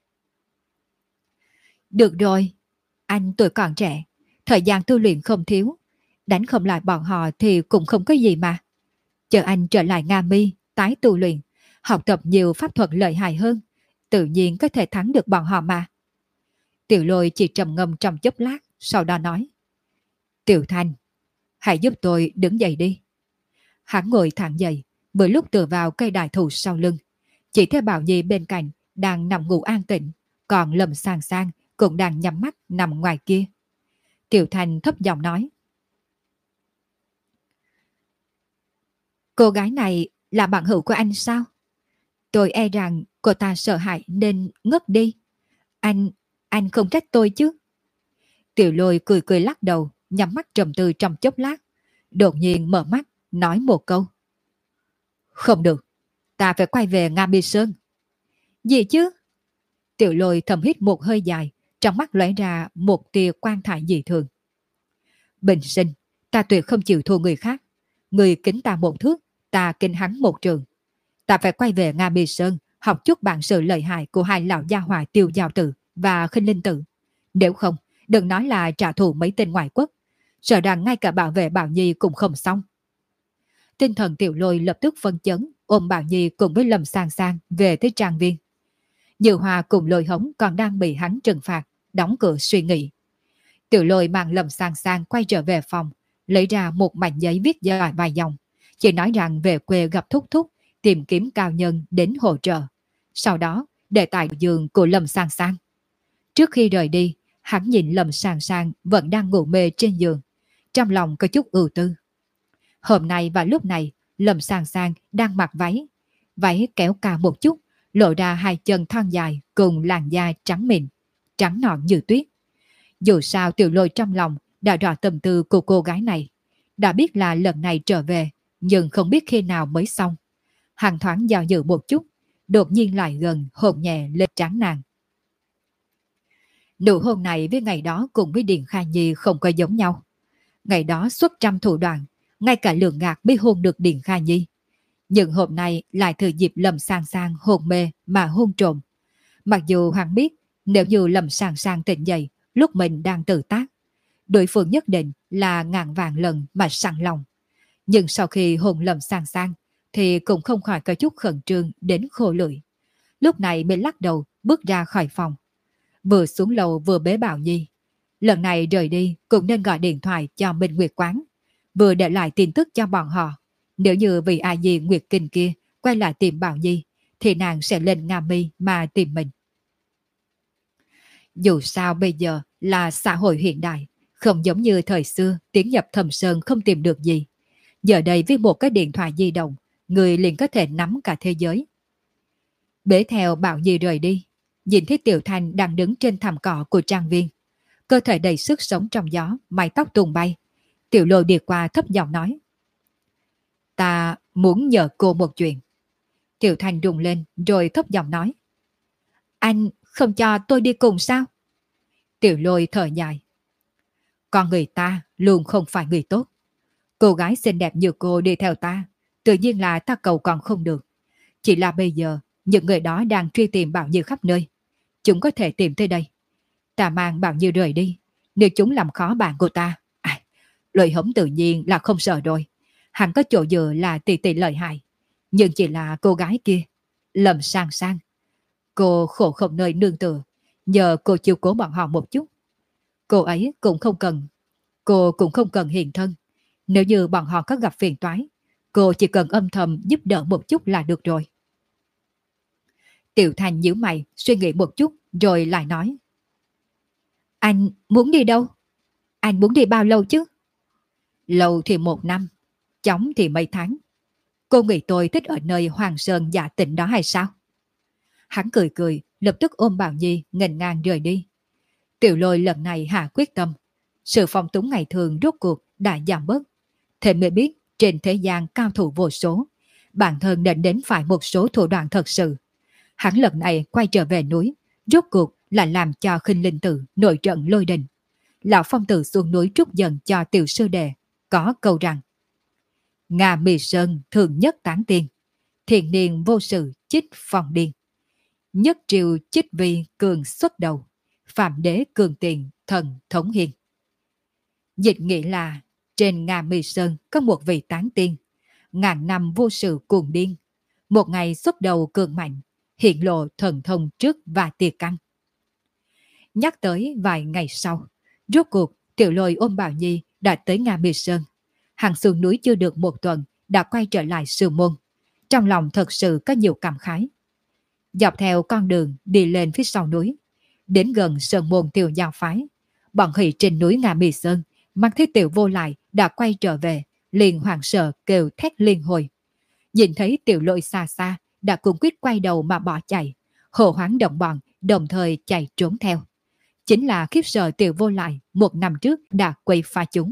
Được rồi, anh tuổi còn trẻ, thời gian tu luyện không thiếu. Đánh không lại bọn họ thì cũng không có gì mà. Chờ anh trở lại Nga Mi, tái tu luyện, học tập nhiều pháp thuật lợi hại hơn, tự nhiên có thể thắng được bọn họ mà. Tiểu Lôi chỉ trầm ngâm trong chốc lát, sau đó nói. Tiểu Thanh, hãy giúp tôi đứng dậy đi. Hắn ngồi thẳng dậy, vừa lúc tựa vào cây đại thụ sau lưng. Chỉ thấy Bảo Nhi bên cạnh đang nằm ngủ an tĩnh, còn Lâm Sang Sang cũng đang nhắm mắt nằm ngoài kia. Tiểu Thanh thấp giọng nói. Cô gái này là bạn hữu của anh sao? Tôi e rằng cô ta sợ hãi nên ngất đi. Anh không trách tôi chứ? Tiểu Lôi cười cười lắc đầu, nhắm mắt trầm tư trong chốc lát. Đột nhiên mở mắt, nói một câu. Không được, ta phải quay về Nga Mi Sơn. Gì chứ? Tiểu Lôi thầm hít một hơi dài, trong mắt lóe ra một tia quan thải dị thường. Bình sinh, ta tuyệt không chịu thua người khác. Người kính ta một thước, ta kính hắn một trường. Ta phải quay về Nga Mi Sơn, học chút bản sự lợi hại của hai lão gia hỏa Tiêu Giao Tử và Khinh Linh Tử. Nếu không, đừng nói là trả thù mấy tên ngoại quốc, sợ rằng ngay cả bảo vệ Bảo Nhi cũng không xong. Tinh thần Tiểu Lôi lập tức phân chấn, ôm Bảo Nhi cùng với Lâm Sang Sang về tới trang viên. Như Hoa cùng Lôi Hống còn đang bị hắn trừng phạt, đóng cửa suy nghĩ. Tiểu Lôi mang Lâm Sang Sang quay trở về phòng, lấy ra một mảnh giấy viết dài vài dòng, chỉ nói rằng về quê gặp Thúc Thúc, tìm kiếm cao nhân đến hỗ trợ. Sau đó, để tại giường của Lâm Sang Sang. Trước khi rời đi, hắn nhìn Lâm Sang Sang vẫn đang ngủ mê trên giường, trong lòng có chút ưu tư. Hôm nay và lúc này, Lâm Sang Sang đang mặc váy. Váy kéo cao một chút, lộ ra hai chân thon dài cùng làn da trắng mịn, trắng nõn như tuyết. Dù sao Tiểu Lôi trong lòng đã rõ tâm tư của cô gái này. Đã biết là lần này trở về, nhưng không biết khi nào mới xong. Hàng thoáng dò dự một chút, đột nhiên lại gần hôn nhẹ lên trán nàng. Nụ hôn này với ngày đó cùng với Điền Kha Nhi không có giống nhau. Ngày đó xuất trăm thủ đoạn, ngay cả Lượng Ngạc mới hôn được Điền Kha Nhi. Nhưng hôm nay lại thừa dịp Lâm Sang Sang hôn mê mà hôn trộm. Mặc dù hắn biết nếu như Lâm Sang Sang tỉnh dậy lúc mình đang tự tác, đối phương nhất định là ngàn vạn lần mà sẵn lòng. Nhưng sau khi hôn Lâm Sang Sang thì cũng không khỏi có chút khẩn trương đến khô lưỡi. Lúc này mới lắc đầu bước ra khỏi phòng. Vừa xuống lầu vừa bế Bảo Nhi. Lần này rời đi cũng nên gọi điện thoại cho Minh Nguyệt Quán, vừa để lại tin tức cho bọn họ. Nếu như vì A Di Nguyệt Kinh kia quay lại tìm Bảo Nhi, thì nàng sẽ lên Nga Mi mà tìm mình. Dù sao bây giờ là xã hội hiện đại, không giống như thời xưa tiến nhập thầm sơn không tìm được gì. Giờ đây với một cái điện thoại di động, người liền có thể nắm cả thế giới. Bế theo Bảo Nhi rời đi, nhìn thấy Tiểu Thanh đang đứng trên thảm cỏ của trang viên. Cơ thể đầy sức sống trong gió, mái tóc tung bay. Tiểu Lôi đi qua thấp giọng nói. Ta muốn nhờ cô một chuyện. Tiểu Thanh rùng lên rồi thấp giọng nói. Anh không cho tôi đi cùng sao? Tiểu Lôi thở dài. Con người ta luôn không phải người tốt. Cô gái xinh đẹp như cô đi theo ta, tự nhiên là ta cầu còn không được. Chỉ là bây giờ, những người đó đang truy tìm Bảo Nhi khắp nơi. Chúng có thể tìm tới đây. ta mang Bảo Nhi rời đi, nếu chúng làm khó bạn của ta. Lôi Hống tự nhiên là không sợ rồi. Hắn có chỗ dựa là tỷ tỷ lợi hại. Nhưng chỉ là cô gái kia, Lâm Sang Sang. Cô khổ không nơi nương tựa, nhờ cô chiếu cố bọn họ một chút. Cô ấy cũng không cần, cô cũng không cần hiện thân. Nếu như bọn họ có gặp phiền toái, cô chỉ cần âm thầm giúp đỡ một chút là được rồi. Tiểu Thành nhíu mày, suy nghĩ một chút, rồi lại nói. Anh muốn đi đâu? Anh muốn đi bao lâu chứ? Lâu thì 1 năm, chóng thì mấy tháng. Cô nghĩ tôi thích ở nơi Hoàng Sơn dạ tịnh đó hay sao? Hắn cười cười, lập tức ôm Bảo Nhi nghênh ngang rời đi. Tiểu Lôi lần này hạ quyết tâm. Sự phong túng ngày thường rốt cuộc đã giảm bớt. Thế mới biết trên thế gian cao thủ vô số, bản thân định đến phải một số thủ đoạn thật sự. Hắn lần này quay trở về núi, rốt cuộc là làm cho Khinh Linh Tử nổi trận lôi đình. Lão Phong Tử xuống núi trút giận cho tiểu sư đệ, có câu rằng: Nga mì sơn thường nhất tán tiên, thiền niên vô sự chích phong điên. Nhất triều chích vi cường xuất đầu, phạm đế cường tiền thần thống hiền. Dịch nghĩa là trên Nga mì sơn có một vị tán tiên, ngàn năm vô sự cuồng điên, một ngày xuất đầu cường mạnh, hiện lộ thần thông trước và tiệt căn. Nhắc tới vài ngày sau, rốt cuộc Tiểu Lôi ôm Bảo Nhi đã tới Nga mì sơn. Hắn xuống núi chưa được 1 tuần đã quay trở lại sư môn. Trong lòng thật sự có nhiều cảm khái. Dọc theo con đường đi lên phía sau núi, đến gần sơn môn Tiểu Giao phái, bọn hỷ trên núi Nga mì sơn mang thấy Tiểu Vô Lại đã quay trở về, liền hoảng sợ kêu thét liên hồi. Nhìn thấy Tiểu Lôi xa xa đã cuống quýt quay đầu mà bỏ chạy, hồ hoáng đồng bọn đồng thời chạy trốn theo. Chính là khiếp sợ Tiểu Vô Lại 1 năm trước đã quay pha chúng.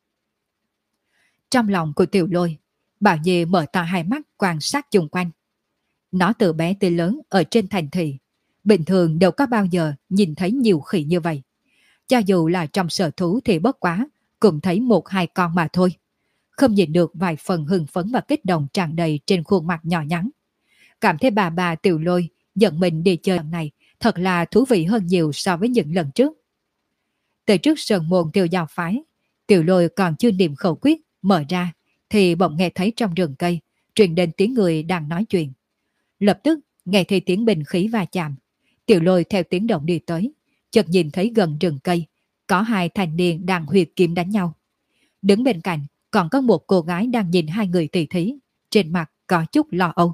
Trong lòng của Tiểu Lôi, Bảo Nhi mở to hai mắt quan sát chung quanh. Nó từ bé tới lớn ở trên thành thị, bình thường đâu có bao giờ nhìn thấy nhiều khỉ như vậy. Cho dù là trong sở thú thì bất quá, cũng thấy 1-2 con mà thôi. Không nhìn được vài phần hưng phấn và kích động tràn đầy trên khuôn mặt nhỏ nhắn. Cảm thấy bà Tiểu Lôi dẫn mình đi chơi lần này thật là thú vị hơn nhiều so với những lần trước. Từ trước sơn môn Tiểu Giao phái, Tiểu Lôi còn chưa niệm khẩu quyết mở ra thì bỗng nghe thấy trong rừng cây truyền đến tiếng người đang nói chuyện. Lập tức nghe thấy tiếng bình khí va chạm. Tiểu Lôi theo tiếng động đi tới, chợt nhìn thấy gần rừng cây có 2 thanh niên đang huyệt kiếm đánh nhau. Đứng bên cạnh còn có một cô gái đang nhìn 2 người tỉ thí, trên mặt có chút lo âu.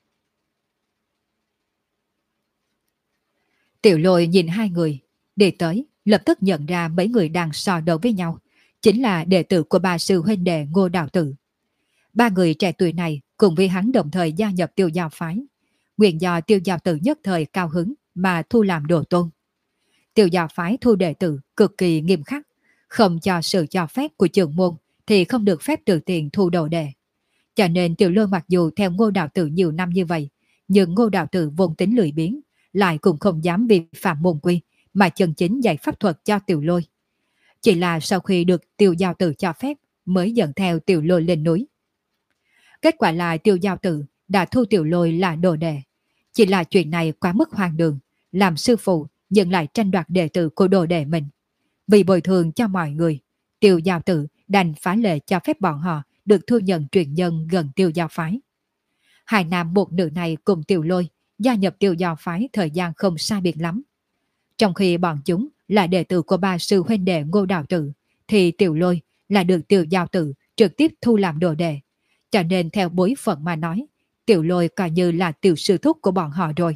Tiểu Lôi nhìn 2 người đi tới, lập tức nhận ra mấy người đang so đấu với nhau chính là đệ tử của 3 sư huynh đệ Ngô Đạo Tử. 3 người trẻ tuổi này cùng với hắn đồng thời gia nhập Tiêu Giao phái, nguyện do Tiêu Giao Tử nhất thời cao hứng mà thu làm đồ tôn. Tiêu Giao phái thu đệ tử cực kỳ nghiêm khắc, không cho sự cho phép của trưởng môn thì không được phép tự tiện thu đồ đệ. Cho nên Tiểu Lôi mặc dù theo Ngô Đạo Tử nhiều năm như vậy, nhưng Ngô Đạo Tử vốn tính lười biếng, lại cũng không dám vi phạm môn quy mà chân chính dạy pháp thuật cho Tiểu Lôi. Chỉ là sau khi được Tiêu Giao Tử cho phép mới dẫn theo Tiểu Lôi lên núi. Kết quả là Tiêu Giao Tử đã thu Tiểu Lôi là đồ đệ. Chỉ là chuyện này quá mức hoang đường, làm sư phụ nhưng lại tranh đoạt đệ tử của đồ đệ mình. Vì bồi thường cho mọi người, Tiêu Giao Tử đành phá lệ cho phép bọn họ được thu nhận truyền nhân gần Tiêu Giao phái. 2 nam 1 nữ này cùng Tiểu Lôi gia nhập Tiêu Giao phái thời gian không sai biệt lắm. Trong khi bọn chúng là đệ tử của 3 sư huynh đệ Ngô Đạo Tử, thì Tiểu Lôi là được Tiêu Giao Tử trực tiếp thu làm đồ đệ. Cho nên theo bối phận mà nói, Tiểu Lôi coi như là tiểu sư thúc của bọn họ rồi.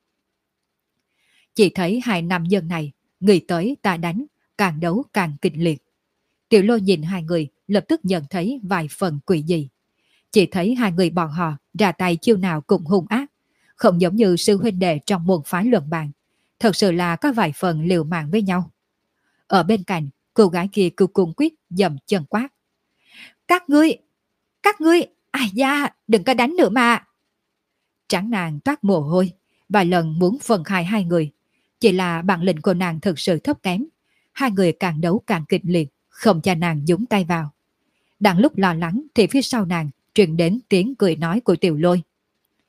Chỉ thấy 2 nam nhân này, người tới ta đánh, càng đấu càng kịch liệt. Tiểu Lôi nhìn 2 người lập tức nhận thấy vài phần quỷ dị. Chỉ thấy 2 người bọn họ ra tay chiêu nào cũng hung ác, không giống như sư huynh đệ trong môn phái luận bàn. Thật sự là có vài phần liều mạng với nhau. Ở bên cạnh, cô gái kia cứ cung quyết dầm chân quát. Các ngươi, ai da, đừng có đánh nữa mà. Tráng nàng toát mồ hôi, vài lần muốn phân khai 2 người. Chỉ là bản lĩnh của nàng thực sự thấp kém. 2 người càng đấu càng kịch liệt, không cho nàng nhúng tay vào. Đang lúc lo lắng thì phía sau nàng truyền đến tiếng cười nói của Tiểu Lôi.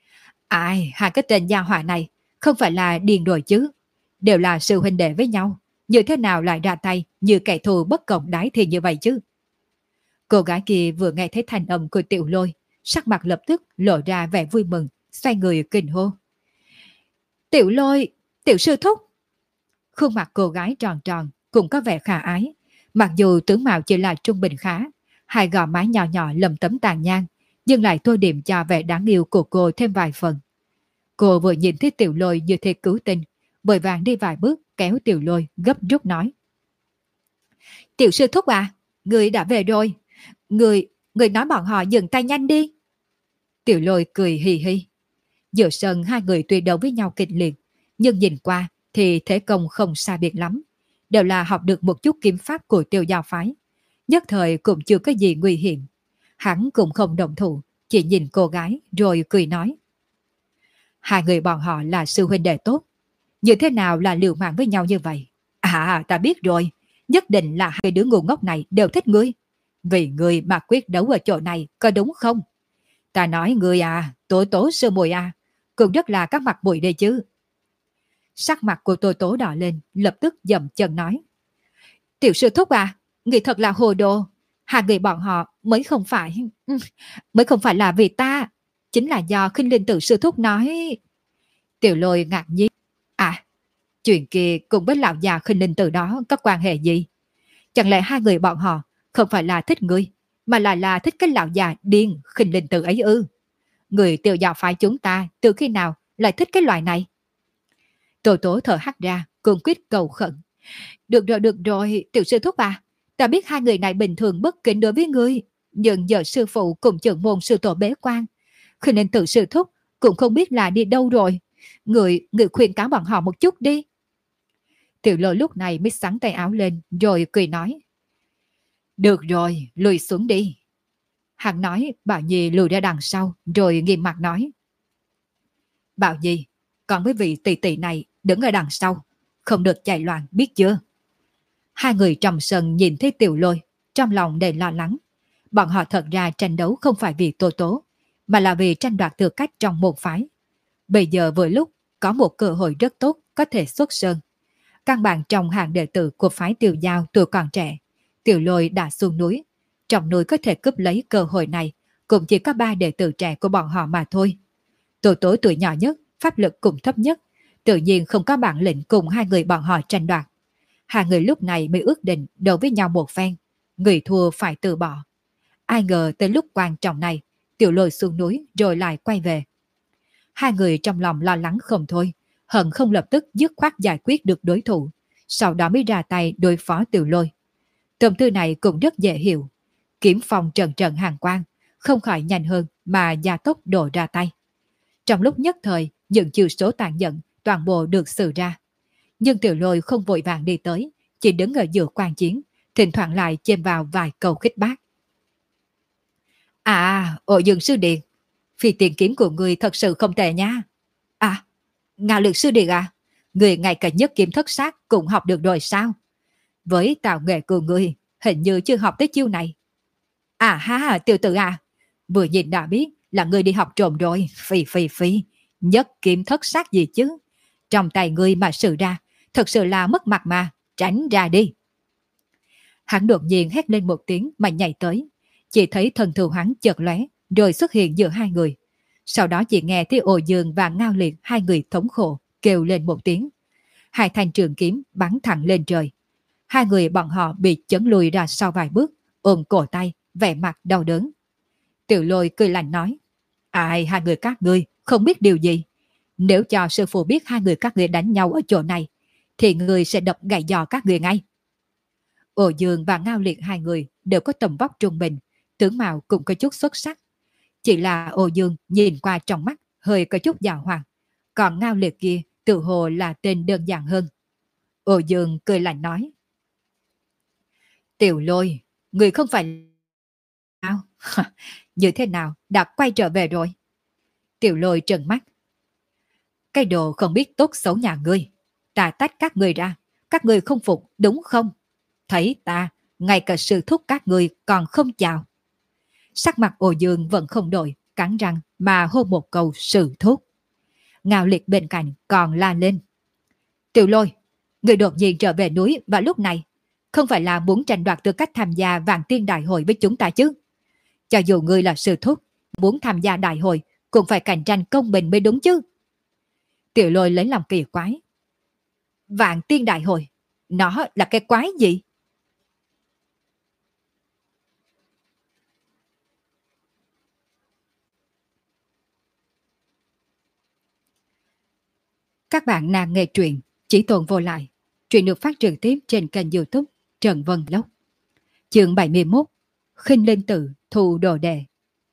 Ai, 2 cái tên gia hỏa này không phải là điên rồi chứ, đều là sư huynh đệ với nhau, như thế nào lại ra tay như kẻ thù bất cộng đái thì như vậy chứ? Cô gái kia vừa nghe thấy thanh âm của Tiểu Lôi, sắc mặt lập tức lộ ra vẻ vui mừng, xoay người kinh hô. Tiểu Lôi, Tiểu sư thúc. Khuôn mặt cô gái tròn tròn cũng có vẻ khả ái, mặc dù tướng mạo chỉ là trung bình khá, hai gò má nhỏ nhỏ lầm tấm tàn nhang, nhưng lại tô điểm cho vẻ đáng yêu của cô thêm vài phần. Cô vừa nhìn thấy Tiểu Lôi như thế cứu tinh, vội vàng đi vài bước kéo Tiểu Lôi gấp rút nói. Tiểu sư thúc à, người đã về rồi. Người nói bọn họ dừng tay nhanh đi. Tiểu Lôi cười hì hì. Giữa sân hai người tuy đấu với nhau kịch liệt, nhưng nhìn qua thì thế công không xa biệt lắm. Đều là học được một chút kiếm pháp của Tiêu Giao phái. Nhất thời cũng chưa có gì nguy hiểm. Hắn cũng không động thủ, chỉ nhìn cô gái rồi cười nói. Hai người bọn họ là sư huynh đệ tốt. Như thế nào là liều mạng với nhau như vậy? À, ta biết rồi. Nhất định là hai đứa ngu ngốc này đều thích ngươi. Vì ngươi mà quyết đấu ở chỗ này, có đúng không? Ta nói ngươi à, Tố Tố sư muội à, cũng rất là các mặt bụi đây chứ. Sắc mặt của Tố Tố đỏ lên, lập tức dậm chân nói. Tiểu sư thúc à, ngươi thật là hồ đồ. Hai người bọn họ mới không phải là vì ta. Chính là do Khinh Linh Tử sư thúc nói. Tiểu Lôi ngạc nhiên. À, chuyện kia cùng với lão già Khinh Linh Tử đó có quan hệ gì? Chẳng lẽ hai người bọn họ không phải là thích ngươi, mà là thích cái lão già điên Khinh Linh Tử ấy ư? Người Tiêu Giao phái chúng ta từ khi nào lại thích cái loại này? Tô Tố thở hắt ra, cương quyết cầu khẩn. Được rồi, tiểu sư thúc à, ta biết hai người này bình thường bất kính đối với ngươi, nhưng giờ sư phụ cùng trưởng môn sư tổ bế quan, Khinh Linh Tử sư thúc cũng không biết là đi đâu rồi. Người khuyên cáo bọn họ một chút đi. Tiểu Lôi lúc này mới xắn tay áo lên rồi cười nói. Được rồi, lùi xuống đi. Hắn nói Bảo Nhi lùi ra đằng sau rồi nghiêm mặt nói. Bảo Nhi, còn với vị tỷ tỷ này đứng ở đằng sau, không được chạy loạn biết chưa? Hai người trong sân nhìn thấy Tiểu Lôi, trong lòng đầy lo lắng. Bọn họ thật ra tranh đấu không phải vì Tô Tố, mà là vì tranh đoạt tư cách trong một phái. Bây giờ vừa lúc có một cơ hội rất tốt có thể xuất sơn. Căn bản trong hàng đệ tử của phái Tiêu Giao tuổi còn trẻ, Tiểu Lôi đã xuống núi. Trong núi có thể cướp lấy cơ hội này cũng chỉ có 3 đệ tử trẻ của bọn họ mà thôi. Tô Tố tuổi nhỏ nhất, pháp lực cũng thấp nhất, tự nhiên không có bản lĩnh cùng hai người bọn họ tranh đoạt. Hai người lúc này mới ước định đấu với nhau một phen, người thua phải từ bỏ. Ai ngờ tới lúc quan trọng này, Tiểu Lôi xuống núi rồi lại quay về. Hai người trong lòng lo lắng không thôi, hận không lập tức dứt khoát giải quyết được đối thủ, sau đó mới ra tay đối phó Tiểu Lôi. Tâm tư này cũng rất dễ hiểu. Kiếm phong trần trần hàng quang, không khỏi nhanh hơn mà gia tốc đổ ra tay. Trong lúc nhất thời, những chiêu số tàn nhẫn toàn bộ được xử ra. Nhưng Tiểu Lôi không vội vàng đi tới, chỉ đứng ở giữa quan chiến, thỉnh thoảng lại chêm vào vài câu khích bác. À, Ổ Dương sư điện, phi tiền kiếm của người thật sự không tệ nha. À, Ngạo Lực sư điện à, người ngay cả nhất kiếm thất sát cũng học được rồi sao? Với tạo nghệ của người, hình như chưa học tới chiêu này. À ha, tiểu tử à, vừa nhìn đã biết là người đi học trộm rồi, phi, nhất kiếm thất sát gì chứ? Trong tay người mà sử ra, thật sự là mất mặt mà, tránh ra đi. Hắn đột nhiên hét lên một tiếng mà nhảy tới, chỉ thấy thần thù hắn chợt lóe rồi xuất hiện giữa hai người. Sau đó chỉ nghe thấy Ồ Dương và Ngao Liệt hai người thống khổ kêu lên một tiếng. Hai thanh trường kiếm bắn thẳng lên trời. Hai người bọn họ bị chấn lùi ra sau vài bước, ôm cổ tay, vẻ mặt đau đớn. Tiểu Lôi cười lạnh nói, ai hai người các ngươi không biết điều gì. Nếu cho sư phụ biết hai người các ngươi đánh nhau ở chỗ này, thì người sẽ đập gãy giò các ngươi ngay. Ổ Dương và Ngao Liệt hai người đều có tầm vóc trung bình, tướng mạo cũng có chút xuất sắc. Chỉ là Ổ Dương nhìn qua trong mắt hơi có chút giàu hoạt, còn Ngao Liệt kia tự hồ là tên đơn giản hơn. Ổ Dương cười lạnh nói, Tiểu Lôi, người không phải sao? Như thế nào đã quay trở về rồi? Tiểu Lôi trợn mắt. Cái đồ không biết tốt xấu nhà ngươi, ta tách các ngươi ra, các ngươi không phục đúng không? Thấy ta, ngay cả sư thúc các ngươi còn không chào. Sắc mặt Ồ Dương vẫn không đổi, cắn răng mà hô một câu sư thúc. Ngao Liệt bên cạnh còn la lên. Tiểu Lôi, Người đột nhiên trở về núi vào lúc này, không phải là muốn tranh đoạt tư cách tham gia Vạn Tiên Đại hội với chúng ta chứ? Cho dù ngươi là sư thúc, muốn tham gia đại hội cũng phải cạnh tranh công bình mới đúng chứ. Tiểu Lôi lấy lòng kỳ quái. Vạn Tiên Đại hội, nó là cái quái gì? Các bạn đang nghe truyện Chỉ Tồn Vô Lại. Truyện được phát trực tiếp trên kênh YouTube Trần Vân Lốc. Chương 71. Khinh Linh Tự thu đồ đề.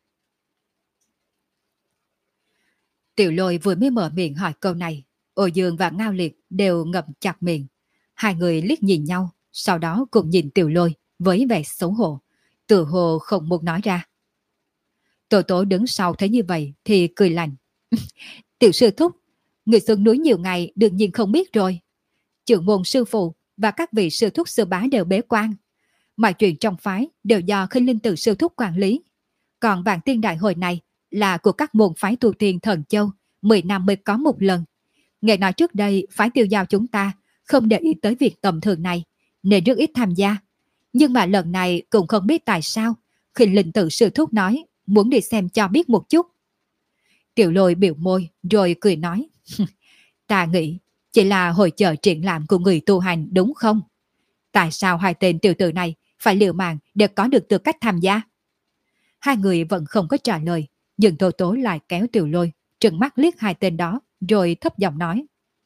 Tiểu Lôi vừa mới mở miệng hỏi câu này, Ô Dương và Ngao Liệt đều ngậm chặt miệng. Hai người liếc nhìn nhau, sau đó cùng nhìn Tiểu Lôi với vẻ xấu hổ, tự hồ không muốn nói ra. Tổ Tố đứng sau thấy như vậy thì cười lạnh. Tiểu sư thúc, người xuống núi nhiều ngày đương nhiên không biết rồi. Trưởng môn sư phụ và các vị sư thúc sư bá đều bế quan. Mọi chuyện trong phái đều do Khinh Linh Tự sư thúc quản lý. Còn Vạn Tiên Đại hội này là của các môn phái tu tiên Thần Châu, 10 năm mới có một lần. Nghe nói trước đây phái Tiêu Giao chúng ta không để ý tới việc tầm thường này, nên rất ít tham gia. Nhưng mà lần này cũng không biết tại sao, Khinh Linh Tự sư thúc nói muốn đi xem cho biết một chút. Tiểu Lôi biểu môi rồi cười nói. Ta nghĩ chỉ là hội chợ triển lãm của người tu hành đúng không? Tại sao hai tên tiểu tử này phải liều mạng để có được tư cách tham gia? Hai người vẫn không có trả lời, nhưng Tô Tố lại kéo Tiểu Lôi, trừng mắt liếc hai tên đó, rồi thấp giọng nói.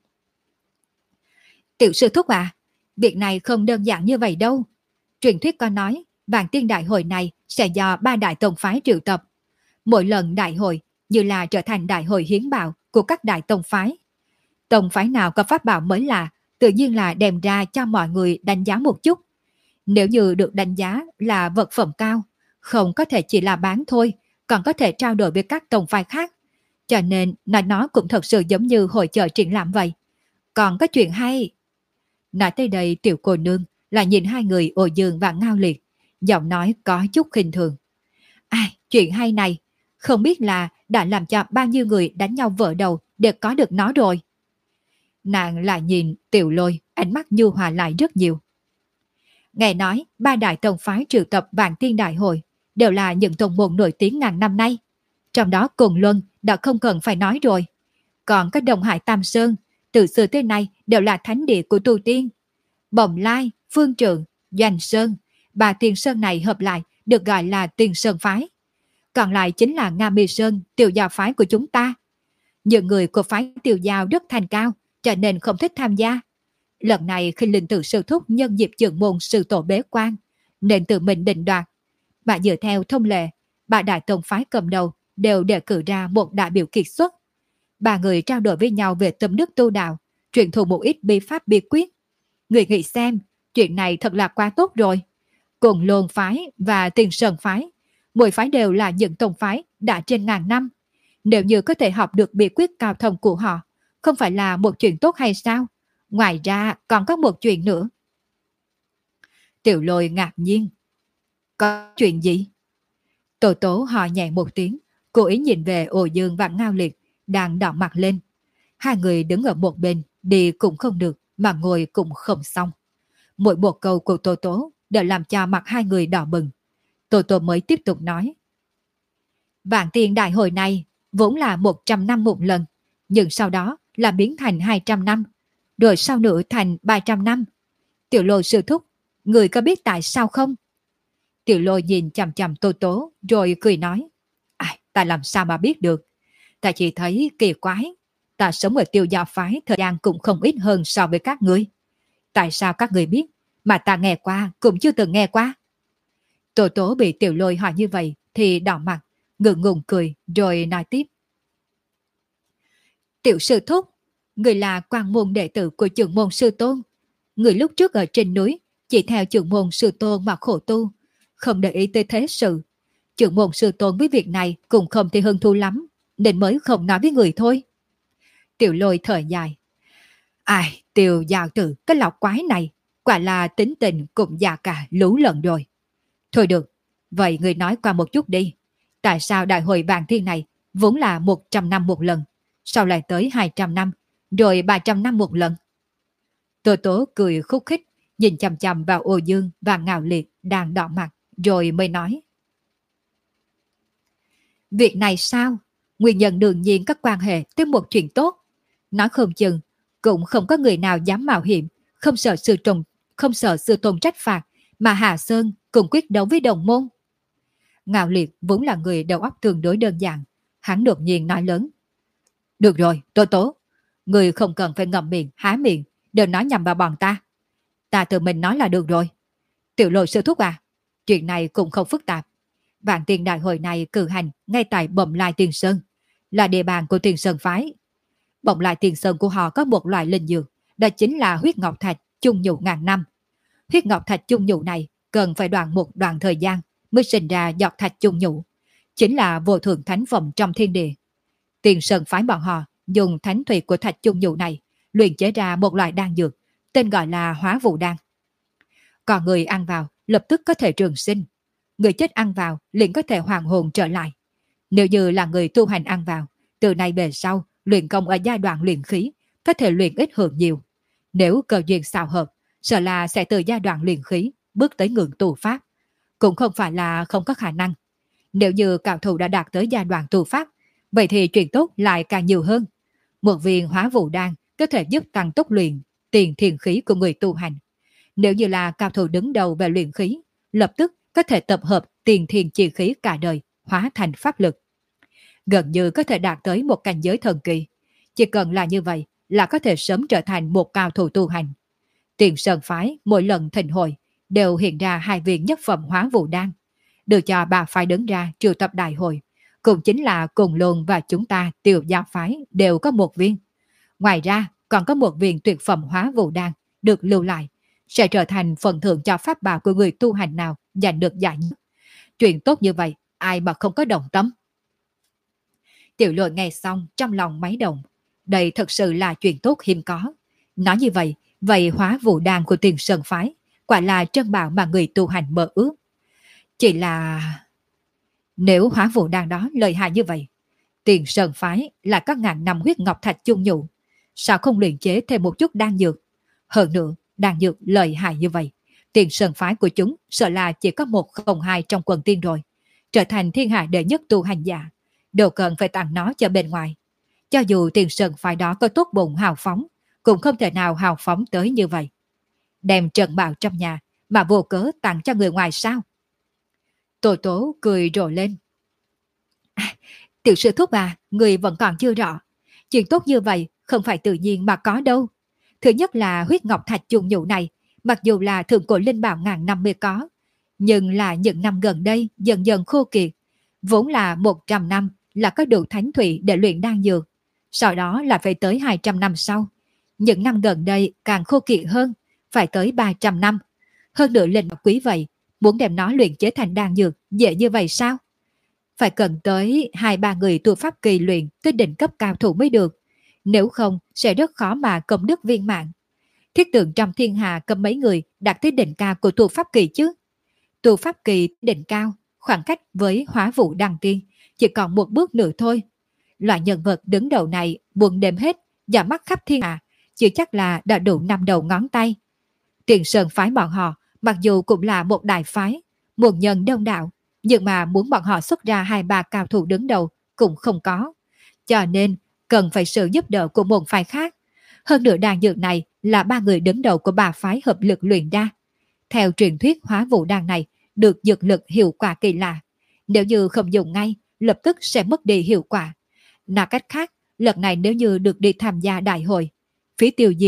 Tiểu sư thúc à, việc này không đơn giản như vậy đâu. Truyền thuyết có nói, Vạn Tiên Đại hội này sẽ do ba đại tông phái triệu tập. Mỗi lần đại hội như là trở thành đại hội hiến bảo của các đại tông phái. Tông phái nào có pháp bảo mới lạ, tự nhiên là đem ra cho mọi người đánh giá một chút. Nếu như được đánh giá là vật phẩm cao, không có thể chỉ là bán thôi, còn có thể trao đổi với các tông phái khác. Cho nên nó cũng thật sự giống như hội chợ triển lãm vậy. Còn có chuyện hay. Nói tới đây tiểu cô nương là nhìn hai người Ô Dương và Ngao Liệt, giọng nói có chút khinh thường. Ai, chuyện hay này, không biết là đã làm cho bao nhiêu người đánh nhau vỡ đầu để có được nó rồi. Nàng lại nhìn Tiểu Lôi, ánh mắt nhu hòa lại rất nhiều. Nghe nói ba đại tông phái triệu tập Vạn Tiên Đại hội đều là những tông môn nổi tiếng ngàn năm nay. Trong đó Cồn Luân đã không cần phải nói rồi. Còn các Đông Hải Tam Sơn, từ xưa tới nay đều là thánh địa của tu tiên. Bồng Lai, Phương Trượng, Doanh Sơn, ba tiên sơn này hợp lại được gọi là Tiên Sơn phái. Còn lại chính là Nga Mi Sơn, Tiêu Giao phái của chúng ta. Những người của phái Tiêu Giao rất thành cao, cho nên không thích tham gia. Lần này Khinh Linh Tự sư thúc nhân dịp trưởng môn sư tổ bế quan, nên tự mình định đoạt. Và dựa theo thông lệ, ba đại tông phái cầm đầu đều đề cử ra một đại biểu kiệt xuất. Ba người trao đổi với nhau về tâm đức tu đạo, truyền thụ một ít bí pháp bí quyết. Người nghĩ xem, chuyện này thật là quá tốt rồi. Cùng Luân phái và Tiền Sơn phái, mỗi phái đều là những tông phái đã trên ngàn năm. Nếu như có thể học được bí quyết cao thâm của họ, không phải là một chuyện tốt hay sao? Ngoài ra còn có một chuyện nữa. Tiểu Lôi ngạc nhiên. Có chuyện gì? Tô Tố hò nhẹ một tiếng, cố ý nhìn về Ô Dương và Ngao Liệt đang đỏ mặt lên. Hai người đứng ở một bên, đi cũng không được, mà ngồi cũng không xong. Mỗi một câu của Tô Tố đều làm cho mặt hai người đỏ bừng. Tô Tố mới tiếp tục nói. Vạn Tiên Đại hội này vốn là 100 năm một lần, nhưng sau đó là biến thành 200 năm, rồi sau nữa thành 300 năm. Tiểu Lôi sư thúc, người có biết tại sao không? Tiểu Lôi nhìn chằm chằm Tô Tố rồi cười nói. Ta làm sao mà biết được? Ta chỉ thấy kỳ quái. Ta sống ở Tiêu Giao phái thời gian cũng không ít hơn so với các ngươi. Tại sao các ngươi biết mà ta nghe qua cũng chưa từng nghe qua? Tô Tố bị Tiểu Lôi hỏi như vậy thì đỏ mặt, ngượng ngùng cười rồi nói tiếp. Tiểu sư thúc, người là quan môn đệ tử của trưởng môn sư tôn. Người lúc trước ở trên núi chỉ theo trưởng môn sư tôn mà khổ tu, không để ý tới thế sự. Trưởng môn sư tôn với việc này cũng không thì hứng thú lắm, nên mới không nói với người thôi. Tiểu Lôi thở dài. Tiểu Giao tử cái lão quái này, quả là tính tình cũng già cả lú lợn rồi. Thôi được, vậy người nói qua một chút đi. Tại sao đại hội Vạn Thiên này vốn là 100 năm một lần, sau lại tới 200 năm, rồi 300 năm một lần? Tô Tố cười khúc khích, nhìn chằm chằm vào Ô Dương và Ngạo Liệt đang đỏ mặt, rồi mới nói. Việc này sao? Nguyên nhân đương nhiên các quan hệ tới một chuyện tốt. Nói không chừng, cũng không có người nào dám mạo hiểm, không sợ sư tôn trách phạt, mà Hà Sơn cùng quyết đấu với đồng môn. Ngạo Liệt vốn là người đầu óc tương đối đơn giản, hắn đột nhiên nói lớn. Được rồi, Tố Tố, người không cần phải ngậm miệng, há miệng, đều nói nhầm vào bọn ta. Ta tự mình nói là được rồi. Tiểu Lôi sư thúc à, chuyện này cũng không phức tạp. Vạn Tiên đại hội này cử hành ngay tại Bồng Lai Tiên Sơn, là địa bàn của Tiên Sơn phái. Bồng Lai Tiên Sơn của họ có một loại linh dược, đó chính là huyết ngọc thạch chung nhụ ngàn năm. Huyết ngọc thạch chung nhụ này cần phải một đoạn thời gian mới sinh ra giọt thạch chung nhụ, chính là vô thượng thánh phẩm trong thiên địa. Tiên Sơn phái bọn họ dùng thánh thủy của thạch chung nhụ này luyện chế ra một loại đan dược, tên gọi là Hóa Vũ đan. Còn người ăn vào lập tức có thể trường sinh, người chết ăn vào liền có thể hoàn hồn trở lại. Nếu như là người tu hành ăn vào, từ nay về sau luyện công ở giai đoạn luyện khí có thể luyện ít hưởng nhiều. Nếu cơ duyên xào hợp, sợ là sẽ từ giai đoạn luyện khí bước tới ngưỡng tu pháp. Cũng không phải là không có khả năng. Nếu như cao thủ đã đạt tới giai đoạn tu pháp, vậy thì chuyện tốt lại càng nhiều hơn. Một viên Hóa Vũ đan có thể giúp tăng tốc luyện tiền thiền khí của người tu hành. Nếu như là cao thủ đứng đầu về luyện khí, lập tức có thể tập hợp tiền thiền chi khí cả đời, hóa thành pháp lực. Gần như có thể đạt tới một cảnh giới thần kỳ. Chỉ cần là như vậy là có thể sớm trở thành một cao thủ tu hành. Tiền Sơn phái mỗi lần thịnh hội đều hiện ra 2 viên nhất phẩm Hóa Vũ đan, được cho 3 phái đứng ra triệu tập đại hội, cũng chính là Cùng Lôn và chúng ta Tiểu Giao phái đều có 1 viên. Ngoài ra còn có 1 viên tuyệt phẩm Hóa Vũ đan được lưu lại, sẽ trở thành phần thưởng cho pháp bảo của người tu hành nào giành được giải nhất. Chuyện tốt như vậy, ai mà không có đồng tâm. Tiểu Lôi nghe xong trong lòng máy động. Đây thật sự là chuyện tốt hiếm có. Nói như vậy, vậy Hóa Vũ đan của Tiền Sơn phái quả là trân bảo mà người tu hành mơ ước. Chỉ là nếu Hóa Vũ đan đó lợi hại như vậy, Tiền Sơn phái là có ngàn năm huyết ngọc thạch chung nhụ, sao không luyện chế thêm một chút đan dược? Hơn nữa, đan dược lợi hại như vậy, Tiền Sơn phái của chúng sợ là chỉ có 1 không 2 trong quần tiên rồi, trở thành thiên hạ đệ nhất tu hành giả, đâu cần phải tặng nó cho bên ngoài. Cho dù Tiền Sơn phái đó có tốt bụng hào phóng, cũng không thể nào hào phóng tới như vậy. Đem trần bảo trong nhà mà vô cớ tặng cho người ngoài sao? Tô Tố cười rộ lên. Tiểu sư thúc à, người vẫn còn chưa rõ. Chuyện tốt như vậy không phải tự nhiên mà có đâu. Thứ nhất là huyết ngọc thạch chung nhụ này, mặc dù là thượng cổ linh bảo ngàn năm mới có, nhưng là những năm gần đây dần dần khô kiệt. Vốn là 100 năm là có đủ thánh thủy để luyện đan dược, sau đó là phải tới 200 năm sau. Những năm gần đây càng khô kiệt hơn, phải tới 300 năm. Hơn nữa linh bảo quý vậy, muốn đem nó luyện chế thành đan dược dễ như vậy sao? Phải cần tới 2-3 người tu pháp kỳ luyện tới đỉnh cấp cao thủ mới được. Nếu không sẽ rất khó mà công đức viên mãn. Thiết tượng trong thiên hạ cầm mấy người đạt tới đỉnh cao của tu pháp kỳ chứ? Tu pháp kỳ đỉnh cao, khoảng cách với Hóa Vũ đăng tiên chỉ còn 1 bước nữa thôi. Loại nhân vật đứng đầu này buồn đêm hết, giả mắt khắp thiên hạ, chưa chắc là đã đủ 5 đầu ngón tay. Tiền Sơn phái bọn họ mặc dù cũng là một đại phái, một nhân đông đạo, nhưng mà muốn bọn họ xuất ra 2-3 cao thủ đứng đầu cũng không có. Cho nên cần phải sự giúp đỡ của một phái khác. Hơn nữa đan dược này là 3 người đứng đầu của 3 phái hợp lực luyện ra. Theo truyền thuyết Hóa Vũ đan này được dược lực hiệu quả kỳ lạ. Nếu như không dùng ngay, lập tức sẽ mất đi hiệu quả. Nói cách khác, lần này nếu như được đi tham gia đại hội, phía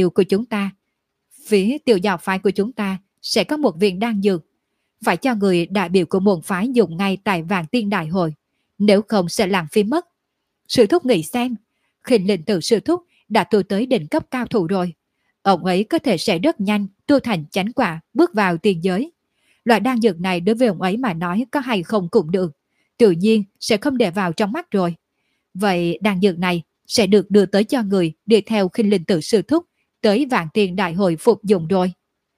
Tiểu Giao phái của chúng ta sẽ có 1 viên đan dược. Phải cho người đại biểu của môn phái dùng ngay tại Vạn Tiên đại hội, nếu không sẽ lãng phí mất. Sư thúc nghĩ xem, Khinh Linh Tử sư thúc đã tu tới đỉnh cấp cao thủ rồi. Ông ấy có thể sẽ rất nhanh tu thành chánh quả, bước vào tiên giới. Loại đan dược này đối với ông ấy mà nói có hay không cũng được, tự nhiên sẽ không để vào trong mắt rồi. Vậy đan dược này sẽ được đưa tới cho người đi theo Khinh Linh Tử sư thúc tới Vạn Tiên đại hội phục dụng rồi.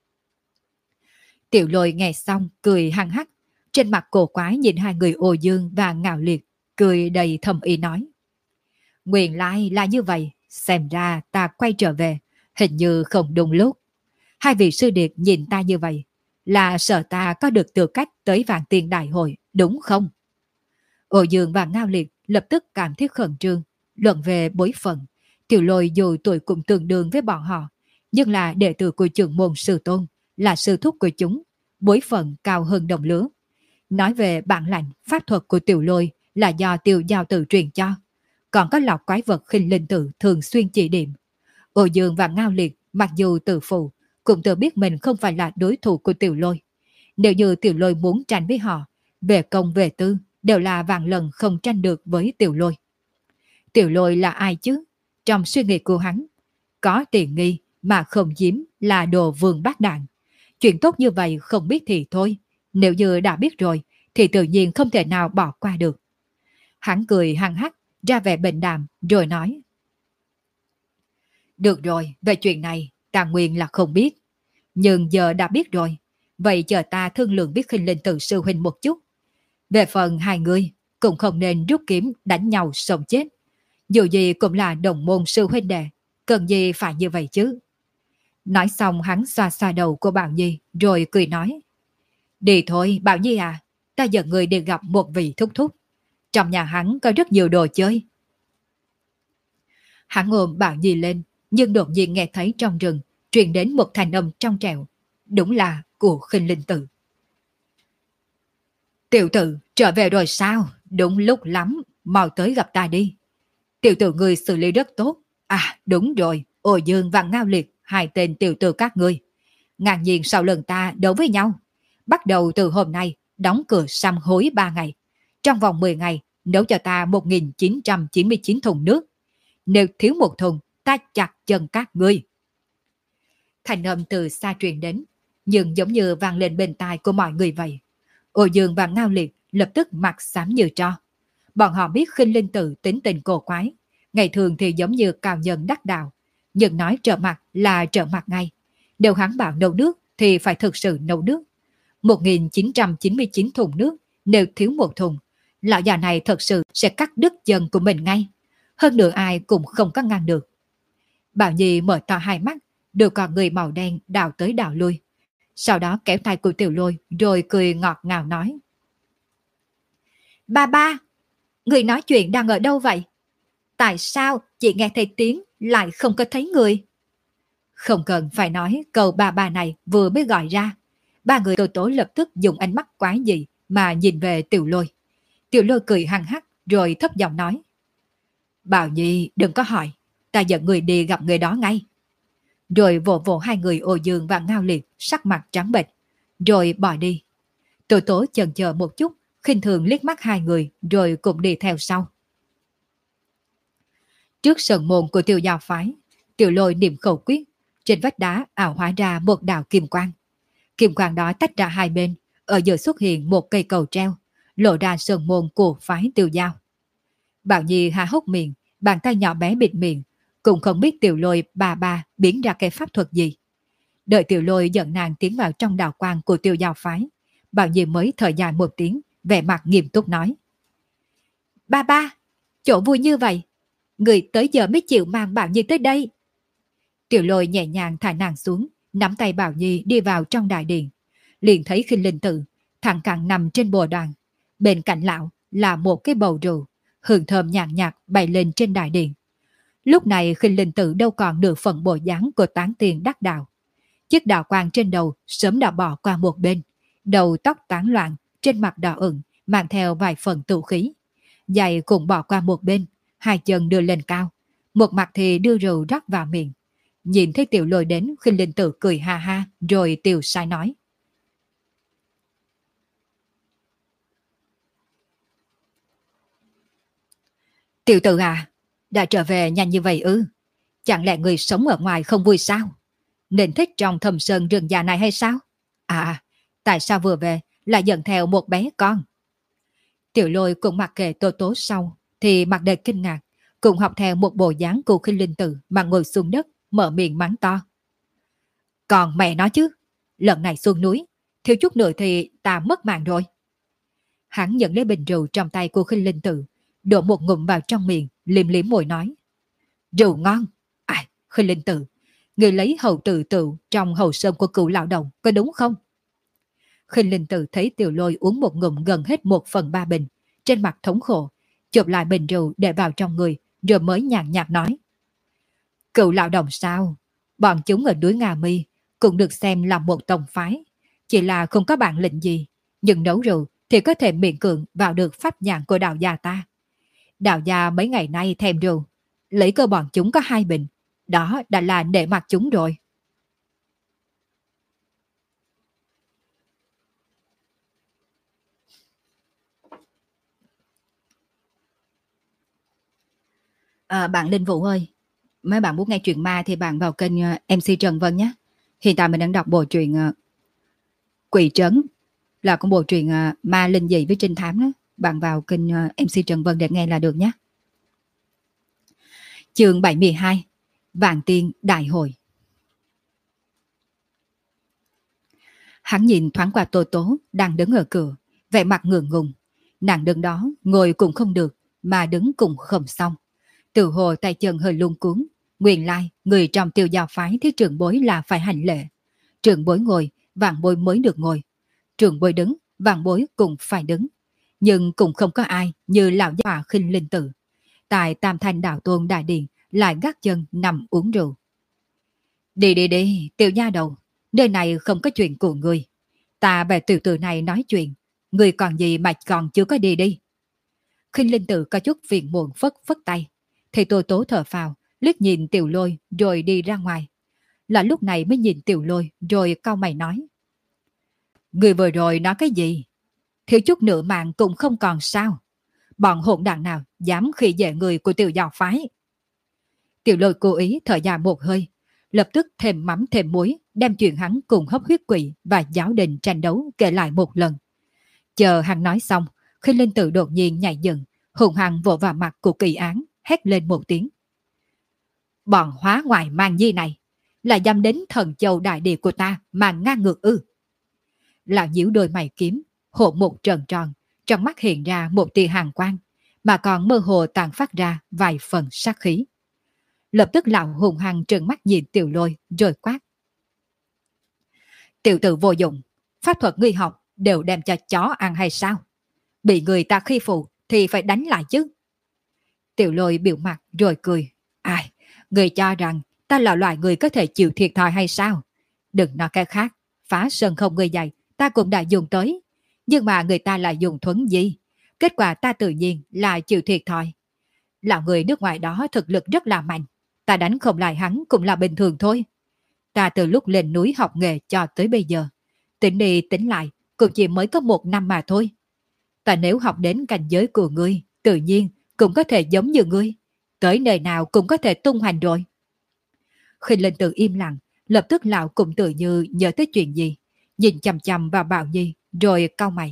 Tiểu Lôi nghe xong cười hăng hắc, trên mặt cổ quái nhìn 2 người Ô Dương và Ngạo Liệt, cười đầy thầm ý nói. Nguyên lai là như vậy, xem ra ta quay trở về, hình như không đúng lúc. Hai vị sư điệt nhìn ta như vậy là sợ ta có được tư cách tới Vạn Tiên Đại hội, đúng không? Ô Dương và Ngao Liệt lập tức cảm thấy khẩn trương, luận về bối phận. Tiểu Lôi dù tuổi cũng tương đương với bọn họ, nhưng là đệ tử của trưởng môn sư tôn, là sư thúc của chúng, bối phận cao hơn đồng lứa. Nói về bản lãnh, pháp thuật của Tiểu Lôi là do Tiêu Giao Tử truyền cho, còn có lọc quái vật khinh linh tử thường xuyên chỉ điểm. Ô Dương và Ngao Liệt mặc dù tự phụ, cũng tự biết mình không phải là đối thủ của Tiểu Lôi. Nếu như Tiểu Lôi muốn tranh với họ, về công về tư đều là vạn lần không tranh được với Tiểu Lôi. Tiểu Lôi là ai chứ? Trong suy nghĩ của hắn, có tiền nghi mà không chiếm là đồ vương bát đạn. Chuyện tốt như vậy không biết thì thôi, nếu như đã biết rồi thì tự nhiên không thể nào bỏ qua được. Hắn cười hăng hắc, ra vẻ bệnh đàm rồi nói: Được rồi, về chuyện này ta nguyên là không biết, nhưng giờ đã biết rồi, vậy chờ ta thương lượng biết khinh linh tử sư huynh một chút. Về phần hai người, cũng không nên rút kiếm đánh nhau sống chết. Dù gì cũng là đồng môn sư huynh đệ, cần gì phải như vậy chứ. Nói xong hắn xoa xoa đầu của Bảo Nhi rồi cười nói: Đi thôi Bảo Nhi à, ta dẫn người đi gặp một vị thúc thúc. Trong nhà hắn có rất nhiều đồ chơi. Hắn ôm Bảo Nhi lên, nhưng đột nhiên nghe thấy trong rừng truyền đến một thanh âm trong trẻo, đúng là của khinh linh tử. Tiểu tử trở về rồi sao? Đúng lúc lắm, mau tới gặp ta đi. Tiểu tử người xử lý rất tốt. À đúng rồi, Ô Dương và Ngao Liệt, hai tên tiểu tử các ngươi, ngang nhiên sau lần ta đấu với nhau. Bắt đầu từ hôm nay, đóng cửa sám hối 3 ngày. Trong vòng 10 ngày, nấu cho ta 1999 thùng nước. Nếu thiếu một thùng, ta chặt chân các ngươi. Thành âm từ xa truyền đến, nhưng giống như vang lên bên tai của mọi người vậy. Ô Dương và Ngao Liệt lập tức mặt xám như tro. Bọn họ biết khinh linh tử tính tình cổ quái, ngày thường thì giống như cao nhân đắc đạo, nhưng nói trở mặt là trở mặt ngay. Nếu hắn bảo nấu nước thì phải thực sự nấu nước. 1999 thùng nước, nếu thiếu một thùng, lão già này thật sự sẽ cắt đứt chân của mình ngay. Hơn nữa ai cũng không có ngăn được. Bảo Nhi mở to hai mắt, đưa con người màu đen đào tới đào lui. Sau đó kéo tay của Tiểu Lôi rồi cười ngọt ngào nói: Ba ba, người nói chuyện đang ở đâu vậy? Tại sao chị nghe thấy tiếng lại không có thấy người? Không cần phải nói câu ba ba này vừa mới gọi ra, ba người Tô Tố lập tức dùng ánh mắt quái dị mà nhìn về Tiểu Lôi. Tiểu Lôi cười hăng hắc rồi thấp giọng nói: Bảo Nhi đừng có hỏi, ta dẫn người đi gặp người đó ngay. Rồi vỗ vỗ hai người Ô Dương và Ngao Liệt sắc mặt trắng bệch, rồi bỏ đi. Tô Tố chần chờ một chút, khinh thường liếc mắt hai người rồi cũng đi theo sau. Trước sân môn của Tiêu Giao phái, Tiểu Lôi niệm khẩu quyết, trên vách đá ảo hóa ra một đạo kim quang. Kim quang đó tách ra hai bên, ở giữa xuất hiện một cây cầu treo, lộ ra sân môn của phái Tiêu Giao. Bảo Nhi há hốc miệng, bàn tay nhỏ bé bịt miệng, cũng không biết Tiểu Lôi bà ba biến ra cái pháp thuật gì. Đợi Tiểu Lôi dẫn nàng tiến vào trong đạo quang của Tiêu Giao phái, Bảo Nhi mới thở dài một tiếng, vẻ mặt nghiêm túc nói: Ba ba, chỗ vui như vậy, người tới giờ mới chịu mang Bảo Nhi tới đây. Tiểu Lôi nhẹ nhàng thả nàng xuống, nắm tay Bảo Nhi đi vào trong đại điện. Liền thấy khinh linh tử thẳng cẳng nằm trên bồ đoàn, bên cạnh lão là một cái bầu rượu, hương thơm nhàn nhạt bay lên trên đại điện. Lúc này khinh linh tử đâu còn nửa phần bộ dáng của tán tiền đắc đạo. Chiếc đạo quang trên đầu sớm đã bỏ qua một bên, đầu tóc tán loạn, trên mặt đỏ ửng, mang theo vài phần tụ khí. Giày cũng bỏ qua một bên, hai chân đưa lên cao, một mặt thì đưa rượu rót vào miệng. Nhìn thấy Tiểu Lôi đến, khinh linh tử cười ha ha, rồi Tiểu sai nói: Tiểu tử à, đã trở về nhanh như vậy ư? Chẳng lẽ người sống ở ngoài không vui sao? Nên thích trong thâm sơn rừng già này hay sao? À, tại sao vừa về lại dẫn theo một bé con? Tiểu Lôi cũng mặc kệ Tô Tố sau, thì mặt đầy kinh ngạc, cũng học theo một bộ dáng của khinh linh tử mà ngồi xuống đất, mở miệng mắng to. Còn mẹ nói chứ, lần này xuống núi, thiếu chút nữa thì ta mất mạng rồi. Hắn nhận lấy bình rượu trong tay của khinh linh tử, đổ một ngụm vào trong miệng, liếm liếm môi nói: Rượu ngon. À, khinh linh tử, người lấy hầu tự tựu trong hầu sơn của cựu lão đồng, có đúng không? Khinh Linh Tử thấy Tiểu Lôi uống một ngụm gần hết 1/3 bình, trên mặt thống khổ, chụp lại bình rượu để vào trong người, rồi mới nhàn nhạt nói. Cựu lão đồng sao? Bọn chúng ở núi Nga Mi cũng được xem là một tông phái, chỉ là không có bản lĩnh gì, nhưng nấu rượu thì có thể miễn cưỡng vào được pháp nhãn của đạo gia ta. Đạo gia mấy ngày nay thèm rượu, lấy cơ bọn chúng có 2 bình, đó đã là nể mặt chúng rồi. Bạn Linh Vũ ơi, mấy bạn muốn nghe chuyện ma thì bạn vào kênh MC Trần Vân nhé. Hiện tại mình đang đọc bộ truyện Quỷ Trấn, là con bộ truyện ma linh dị với trinh thám đó. Bạn vào kênh MC Trần Vân để nghe là được nhé. Chương 72, Vạn Tiên Đại Hội. Hắn nhìn thoáng qua Tô Tố đang đứng ở cửa, vẻ mặt ngượng ngùng. Nàng đứng đó ngồi cũng không được, mà đứng cũng không xong. Từ hồ tay chân hơi luống cuống. Nguyên lai người trong Tiêu Giao phái thì trưởng bối là phải hành lễ. Trưởng bối ngồi, vạn bối mới được ngồi. Trưởng bối đứng, vạn bối cũng phải đứng. Nhưng cũng không có ai như lão già Khinh Linh Tử. Tại Tam Thanh Đạo Tôn Đại Điện lại gác chân nằm uống rượu. Đi đi đi, Tiểu nha đầu, nơi này không có chuyện của người. Ta bè tiểu tử này nói chuyện, người còn gì mà còn chưa có đi đi. Khinh Linh Tử có chút phiền muộn phất phất tay. Thì Tô Tố thở phào, liếc nhìn Tiểu Lôi rồi đi ra ngoài. Là lúc này mới nhìn Tiểu Lôi rồi cau mày nói. Người vừa rồi nói cái gì? Thiếu chút nữa mạng cũng không còn sao. Bọn hỗn đảng nào dám khi dễ người của Tiểu Giao phái? Tiểu Lôi cố ý thở dài một hơi, lập tức thêm mắm thêm muối, đem chuyện hắn cùng hấp huyết quỷ và giáo đình tranh đấu kể lại một lần. Chờ hắn nói xong, Khinh Linh Tử đột nhiên nhảy dựng, hùng hăng vỗ vào mặt của Kỳ Án, hét lên một tiếng. Bọn hóa ngoại mang di này là dám đến Thần Châu đại địa của ta mà ngang ngược ư? Lão nhíu đôi mày kiếm, hộ một tròn tròn, trong mắt hiện ra một tia hàn quang, mà còn mơ hồ tàn phát ra vài phần sát khí. Lập tức lão hùng hăng trợn mắt nhìn Tiểu Lôi rồi quát. Tiểu tử vô dụng, pháp thuật ngươi học đều đem cho chó ăn hay sao? Bị người ta khi phụ thì phải đánh lại chứ. Tiểu Lôi biểu mặt rồi cười. Ai, người cho rằng ta là loại người có thể chịu thiệt thòi hay sao? Đừng nói cái khác, phá sơn không người dạy, ta cũng đã dùng tới. Nhưng mà người ta lại dùng thuấn gì? Kết quả ta tự nhiên là chịu thiệt thòi. Lão người nước ngoài đó thực lực rất là mạnh. Ta đánh không lại hắn cũng là bình thường thôi. Ta từ lúc lên núi học nghề cho tới bây giờ, tính đi tính lại cũng chỉ mới có 1 năm mà thôi. Ta nếu học đến cảnh giới của ngươi, tự nhiên cũng có thể giống như ngươi. Tới nơi nào cũng có thể tung hoành rồi. Khinh Linh Tử im lặng, lập tức lão cũng tự như nhớ tới chuyện gì. Nhìn chằm chằm vào Bảo Nhi rồi cau mày.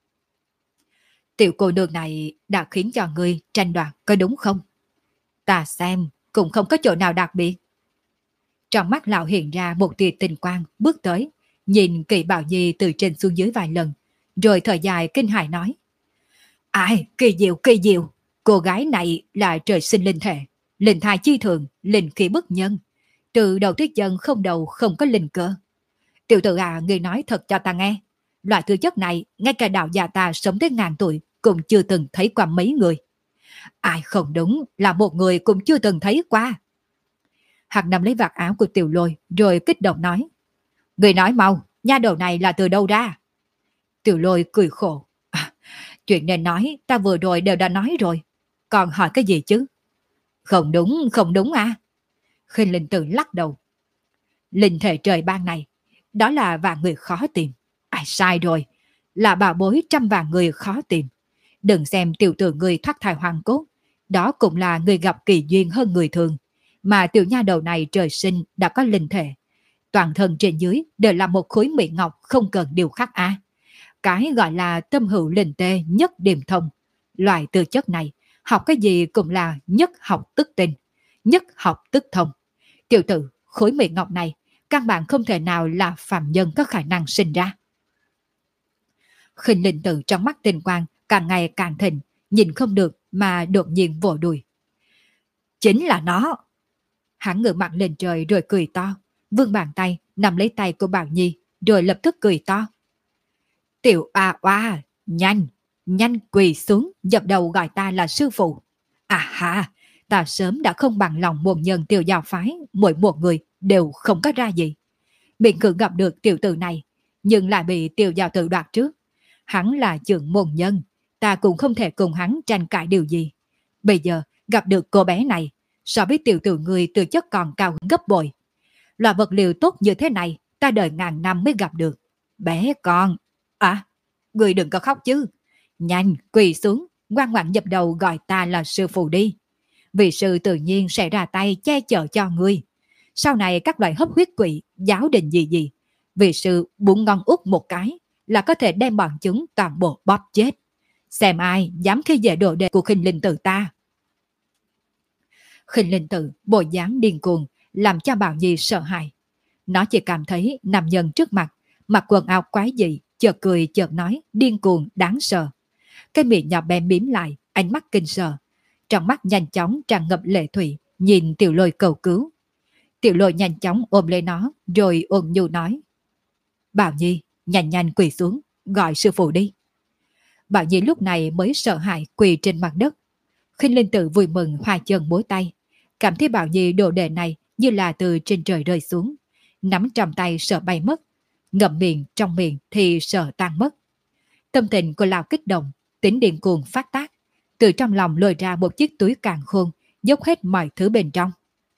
Tiểu cô nương này đã khiến cho ngươi tranh đoạt có đúng không? Ta xem cũng không có chỗ nào đặc biệt. Trong mắt lão hiện ra một tia tình quang, bước tới, nhìn Kỳ Bảo Nhi từ trên xuống dưới vài lần, rồi thở dài kinh hãi nói. Ai, kỳ diệu, cô gái này là trời sinh linh thể, linh thai chi thường, linh khí bất nhân. Từ đầu tới chân không đầu không có linh cơ. Tiểu tử à, người nói thật cho ta nghe. Loại tư chất này, ngay cả đạo già ta sống tới ngàn tuổi cũng chưa từng thấy qua mấy người. Ai không đúng là một người cũng chưa từng thấy qua. Hạc nằm lấy vạt áo của Tiểu Lôi rồi kích động nói. Người nói mau, nha đầu này là từ đâu ra? Tiểu Lôi cười khổ. Chuyện nên nói ta vừa rồi đều đã nói rồi. Còn hỏi cái gì chứ? Không đúng à? Khinh Linh Tử lắc đầu. Linh thể trời ban này, đó là vạn người khó tìm. Ai sai rồi, là bảo bối trăm vạn người khó tìm. Đừng xem tiểu tử người thoát thai hoàng cốt, đó cũng là người gặp kỳ duyên hơn người thường. Mà tiểu nha đầu này trời sinh đã có linh thể. Toàn thân trên dưới đều là một khối mỹ ngọc không cần điều khắc á. Cái gọi là tâm hữu linh tê nhất điểm thông. Loại tư chất này, học cái gì cũng là nhất học tức tin, nhất học tức thông. Tiểu tử, khối mỹ ngọc này, căn bản không thể nào là phàm nhân có khả năng sinh ra. Khinh Linh Tử trong mắt tinh quang càng ngày càng thịnh, nhìn không được mà đột nhiên vỗ đùi. Chính là nó. Hắn ngửa mặt lên trời rồi cười to, vươn bàn tay nắm lấy tay của Bảo Nhi rồi lập tức cười to. Tiểu A Oa, nhanh, nhanh quỳ xuống dập đầu gọi ta là sư phụ. À ha, ta sớm đã không bằng lòng môn nhân Tiểu giáo phái, mỗi một người đều không có ra gì. Miễn cưỡng gặp được tiểu tử này, nhưng lại bị Tiểu giáo tử đoạt trước. Hắn là trưởng môn nhân, ta cũng không thể cùng hắn tranh cãi điều gì. Bây giờ gặp được cô bé này, so với tiểu tử người từ chất còn cao hơn gấp bội. Loại vật liệu tốt như thế này, ta đợi ngàn năm mới gặp được. Bé con, à, người đừng có khóc chứ. Nhanh, quỳ xuống, ngoan ngoãn dập đầu gọi ta là sư phụ đi. Vị sư tự nhiên sẽ ra tay che chở cho ngươi. Sau này các loại hấp huyết quỷ, giáo đình gì gì, vị sư búng ngon út một cái là có thể đem bọn chúng toàn bộ bóp chết. Xem ai dám khi dễ đồ đệ của Khinh Linh Tử ta. Khinh Linh Tử bộ dáng điên cuồng làm cho Bảo Nhi sợ hãi. Nó chỉ cảm thấy nam nhân trước mặt mặc quần áo quái dị, chợt cười chợt nói, điên cuồng đáng sợ. Cái miệng nhỏ bé mím lại, ánh mắt kinh sợ, trong mắt nhanh chóng tràn ngập lệ thủy, nhìn Tiểu Lôi cầu cứu. Tiểu Lôi nhanh chóng ôm lấy nó rồi ôn nhu nói: Bảo Nhi, nhanh nhanh quỳ xuống, gọi sư phụ đi. Bảo Nhi lúc này mới sợ hãi quỳ trên mặt đất. Khinh Linh Tử vui mừng hoa chân múa tay, cảm thấy Bảo Nhi đồ đệ này như là từ trên trời rơi xuống, nắm trong tay sợ bay mất, ngậm miệng trong miệng thì sợ tan mất. Tâm tình của lão kích động, tính điên cuồng phát tác, từ trong lòng lôi ra một chiếc túi càn khôn, dốc hết mọi thứ bên trong.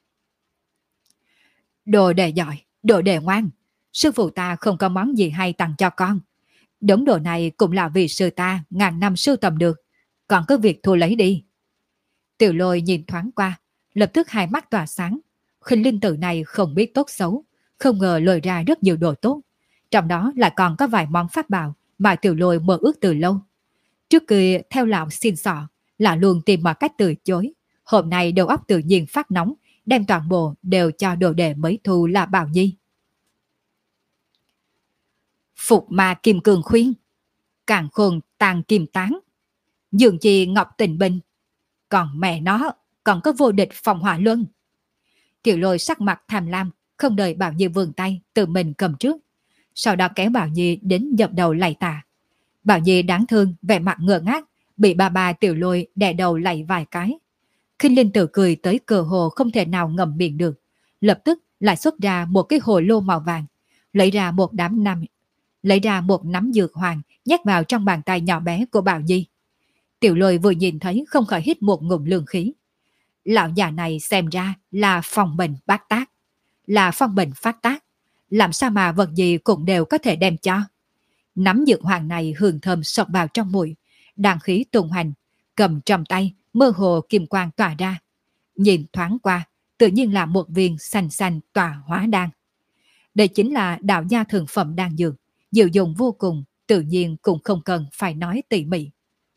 Đồ đệ giỏi, đồ đệ ngoan, sư phụ ta không có món gì hay tặng cho con. Đống đồ này cũng là vì sư ta ngàn năm sưu tầm được, còn có việc thu lấy đi. Tiểu Lôi nhìn thoáng qua, lập tức hai mắt tỏa sáng. Khinh Linh Tử này không biết tốt xấu, không ngờ lôi ra rất nhiều đồ tốt. Trong đó lại còn có vài món pháp bảo mà Tiểu Lôi mơ ước từ lâu. Trước kia theo lão xin xỏ, lão luôn tìm mọi cách từ chối. Hôm nay đầu óc tự nhiên phát nóng, đem toàn bộ đều cho đồ đệ mới thu là Bảo Nhi. Phục ma kim cương khuyên, càng khôn tàn kim tán, dường chi ngọc tình bình, còn mẹ nó còn có vô địch phòng hỏa luân. Tiểu Lôi sắc mặt tham lam, không đợi Bảo Nhi vươn tay tự mình cầm trước, sau đó kéo Bảo Nhi đến dập đầu lạy tạ. Bảo Nhi đáng thương vẻ mặt ngơ ngác, bị ba Tiểu Lôi đè đầu lạy vài cái. Khinh Linh Tử cười tới cơ hồ không thể nào ngậm miệng được, lập tức lại xuất ra một cái hồ lô màu vàng, lấy ra một nắm dược hoàng nhét vào trong bàn tay nhỏ bé của Bảo Nhi. Tiểu Lôi vừa nhìn thấy không khỏi hít một ngụm lương khí. Lão già này xem ra là phong bệnh bát tác, là phong bệnh phát tác, làm sao mà vật gì cũng đều có thể đem cho. Nắm dược hoàng này hương thơm sộc vào trong mũi, đàn khí tung hoành, cầm trong tay mơ hồ kim quang tỏa ra. Nhìn thoáng qua, tự nhiên là một viên xanh xanh tỏa hóa đan. Đây chính là đạo gia thượng phẩm đan dược, diệu dụng vô cùng, tự nhiên cũng không cần phải nói tỉ mỉ.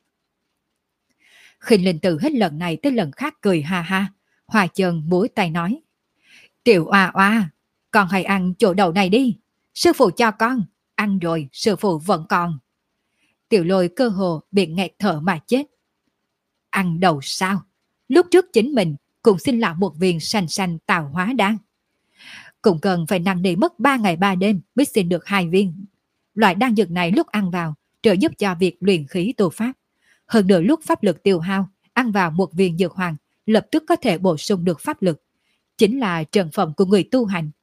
Khinh Linh Tử hết lần này tới lần khác cười ha ha, hòa chân múa tay nói: Tiểu Oa Oa, con hãy ăn chỗ đầu này đi, sư phụ cho con, ăn rồi sư phụ vẫn còn. Tiểu Lôi cơ hồ bị nghẹt thở mà chết. Ăn đầu sao? Lúc trước chính mình cũng xin lão một viên xanh xanh tạo hóa đan, cũng cần phải năn nỉ mất 3 ngày 3 đêm mới xin được 2 viên. Loại đan dược này lúc ăn vào trợ giúp cho việc luyện khí tu pháp. Hơn nữa lúc pháp lực tiêu hao, ăn vào một viên dược hoàng lập tức có thể bổ sung được pháp lực. Chính là trần phẩm của người tu hành.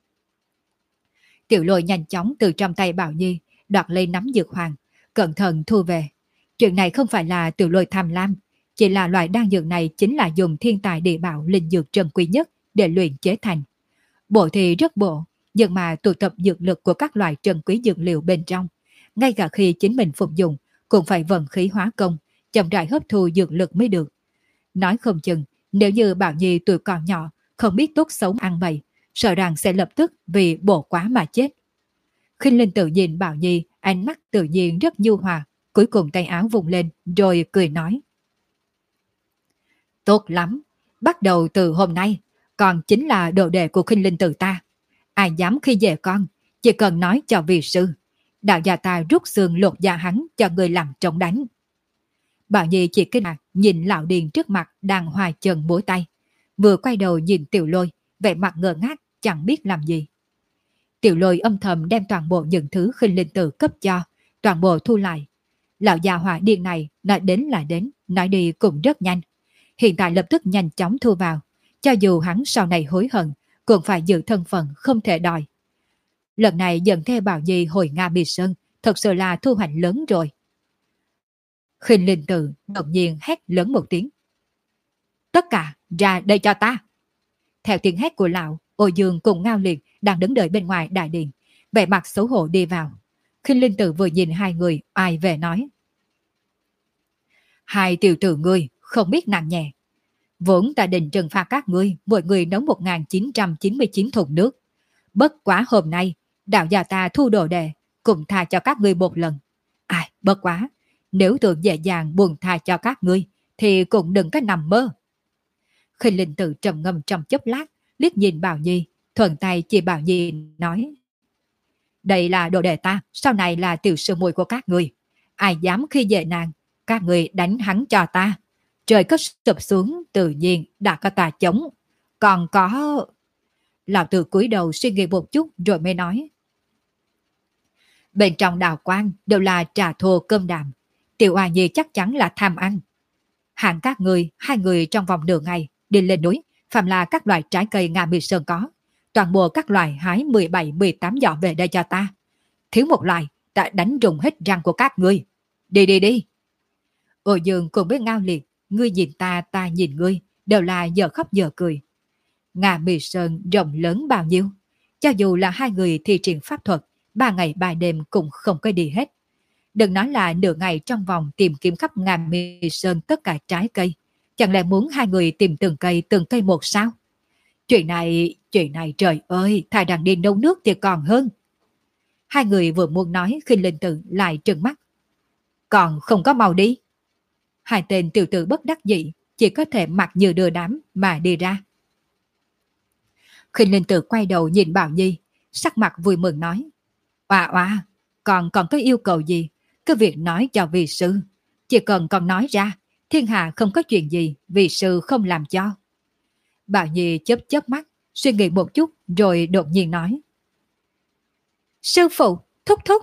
Tiểu Lôi nhanh chóng từ trong tay Bảo Nhi đoạt lấy nắm dược hoàng, cẩn thận thu về. Chuyện này không phải là Tiểu Lôi tham lam, chỉ là loại đan dược này chính là dùng thiên tài địa bảo linh dược trân quý nhất để luyện chế thành. Bộ thì rất bộ, nhưng mà tụ tập dược lực của các loại trân quý dược liệu bên trong, ngay cả khi chính mình phục dụng cũng phải vận khí hóa công, chậm rãi hấp thu dược lực mới được. Nói không chừng, nếu như Bảo Nhi tuổi còn nhỏ, không biết tốt xấu ăn bậy, sợ rằng sẽ lập tức vì bổ quá mà chết. Khinh Linh Tử nhìn Bảo Nhi, ánh mắt tự nhiên rất nhu hòa, cuối cùng tay áo vùng lên, rồi cười nói: Tốt lắm, bắt đầu từ hôm nay, con chính là đồ đệ của Khinh Linh Tử ta. Ai dám khi dễ con, chỉ cần nói cho vị sư, đạo gia ta rút xương lột da hắn cho người làm trống đánh. Bảo Nhi chỉ kinh ngạc nhìn lão điền trước mặt đang hòa chân múa tay, vừa quay đầu nhìn Tiểu Lôi, vẻ mặt ngơ ngác chẳng biết làm gì. Tiểu Lôi âm thầm đem toàn bộ những thứ Khinh Linh Tử cấp cho, toàn bộ thu lại. Lão già hỏa điên này nói đến là đến, nói đi cũng rất nhanh. Hiện tại lập tức nhanh chóng thu vào, cho dù hắn sau này hối hận, cũng phải giữ thân phận không thể đòi. Lần này dẫn theo Bảo Nhi hồi Nga Mi Sơn, thật sự là thu hoạch lớn rồi. Khinh Linh Tử đột nhiên hét lớn một tiếng. Tất cả ra đây cho ta. Theo tiếng hét của lão, Ô Dương cùng Ngao Liệt đang đứng đợi bên ngoài đại điện, vẻ mặt xấu hổ đi vào. Khinh Linh Tử vừa nhìn hai người, ai về nói. Hai tiểu tử ngươi không biết nặng nhẹ. Vốn ta định trừng phạt các ngươi, mỗi người nấu 1999 thùng nước. Bất quá hôm nay, đạo gia ta thu đồ đệ, cùng tha cho các ngươi một lần. Ai, bất quá, nếu tưởng dễ dàng buông tha cho các ngươi, thì cũng đừng có nằm mơ. Khinh Linh Tử trầm ngâm trong chốc lát, liếc nhìn Bảo Nhi, thuận tay chỉ Bảo Nhi nói. Đây là đồ đệ ta, sau này là tiểu sư muội của các ngươi. Ai dám khi dễ nàng, các ngươi đánh hắn cho ta. Trời có sụp xuống, tự nhiên đã có ta chống. Còn có... Lão Tử cúi đầu suy nghĩ một chút rồi mới nói. Bên trong đào quang đều là trà thô cơm đạm. Tiểu Oa Nhi chắc chắn là tham ăn. Hạng các người, hai người trong vòng nửa ngày đi lên núi, phạm là các loại trái cây Nga Mi Sơn có. Toàn bộ các loại hái 17-18 giỏ về đây cho ta. Thiếu một loại, ta đánh rụng hết răng của các ngươi. Đi đi đi. Ô Dương cùng với Ngao Liệt, ngươi nhìn ta, ta nhìn ngươi, đều là giờ khóc giờ cười. Nga Mi Sơn rộng lớn bao nhiêu? Cho dù là hai người thi triển pháp thuật, 3 ngày 3 đêm cũng không có đi hết. Đừng nói là nửa ngày trong vòng tìm kiếm khắp Nga Mi Sơn tất cả trái cây. Chẳng lẽ muốn hai người tìm từng cây một sao? Chuyện này trời ơi, thà rằng đi nấu nước thì còn hơn. Hai người vừa muốn nói Khinh Linh Tử lại trừng mắt. Còn không có mau đi. Hai tên tiểu tử bất đắc dĩ, chỉ có thể mặc như đưa đám mà đi ra. Khinh Linh Tử quay đầu nhìn Bảo Nhi, sắc mặt vui mừng nói. Oa, còn có yêu cầu gì? Cứ việc nói cho vị sư. Chỉ cần con nói ra, thiên hạ không có chuyện gì vị sư không làm cho. Bảo Nhi chớp mắt, suy nghĩ một chút rồi đột nhiên nói. Sư phụ, thúc,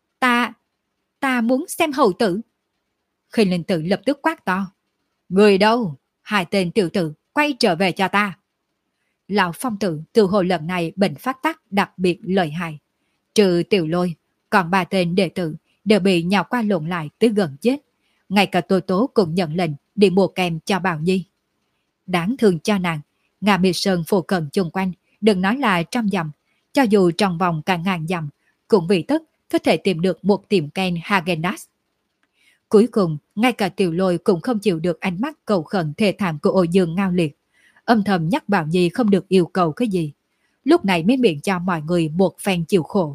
ta muốn xem hầu tử. Khinh Linh Tử lập tức quát to. Người đâu? Hai tên tiểu tử quay trở về cho ta. Lão Phong Tử từ hồi lần này bệnh phát tác đặc biệt lợi hại. Trừ Tiểu Lôi, còn 3 tên đệ tử đều bị nhào qua lộn lại tới gần chết. Ngay cả Tô Tố cũng nhận lệnh đi mua kem cho Bảo Nhi. Đáng thương cho nàng, Nga Mi Sơn phù cận chung quanh, đừng nói là trăm dặm, cho dù trong vòng cả ngàn dặm, cũng vì tất có thể tìm được một tiệm kem Häagen-Dazs. Cuối cùng, ngay cả Tiểu Lôi cũng không chịu được ánh mắt cầu khẩn thê thảm của Ô Dương Ngao Liệt. Âm thầm nhắc Bảo Nhi không được yêu cầu cái gì. Lúc này mới miệng cho mọi người một phen chịu khổ.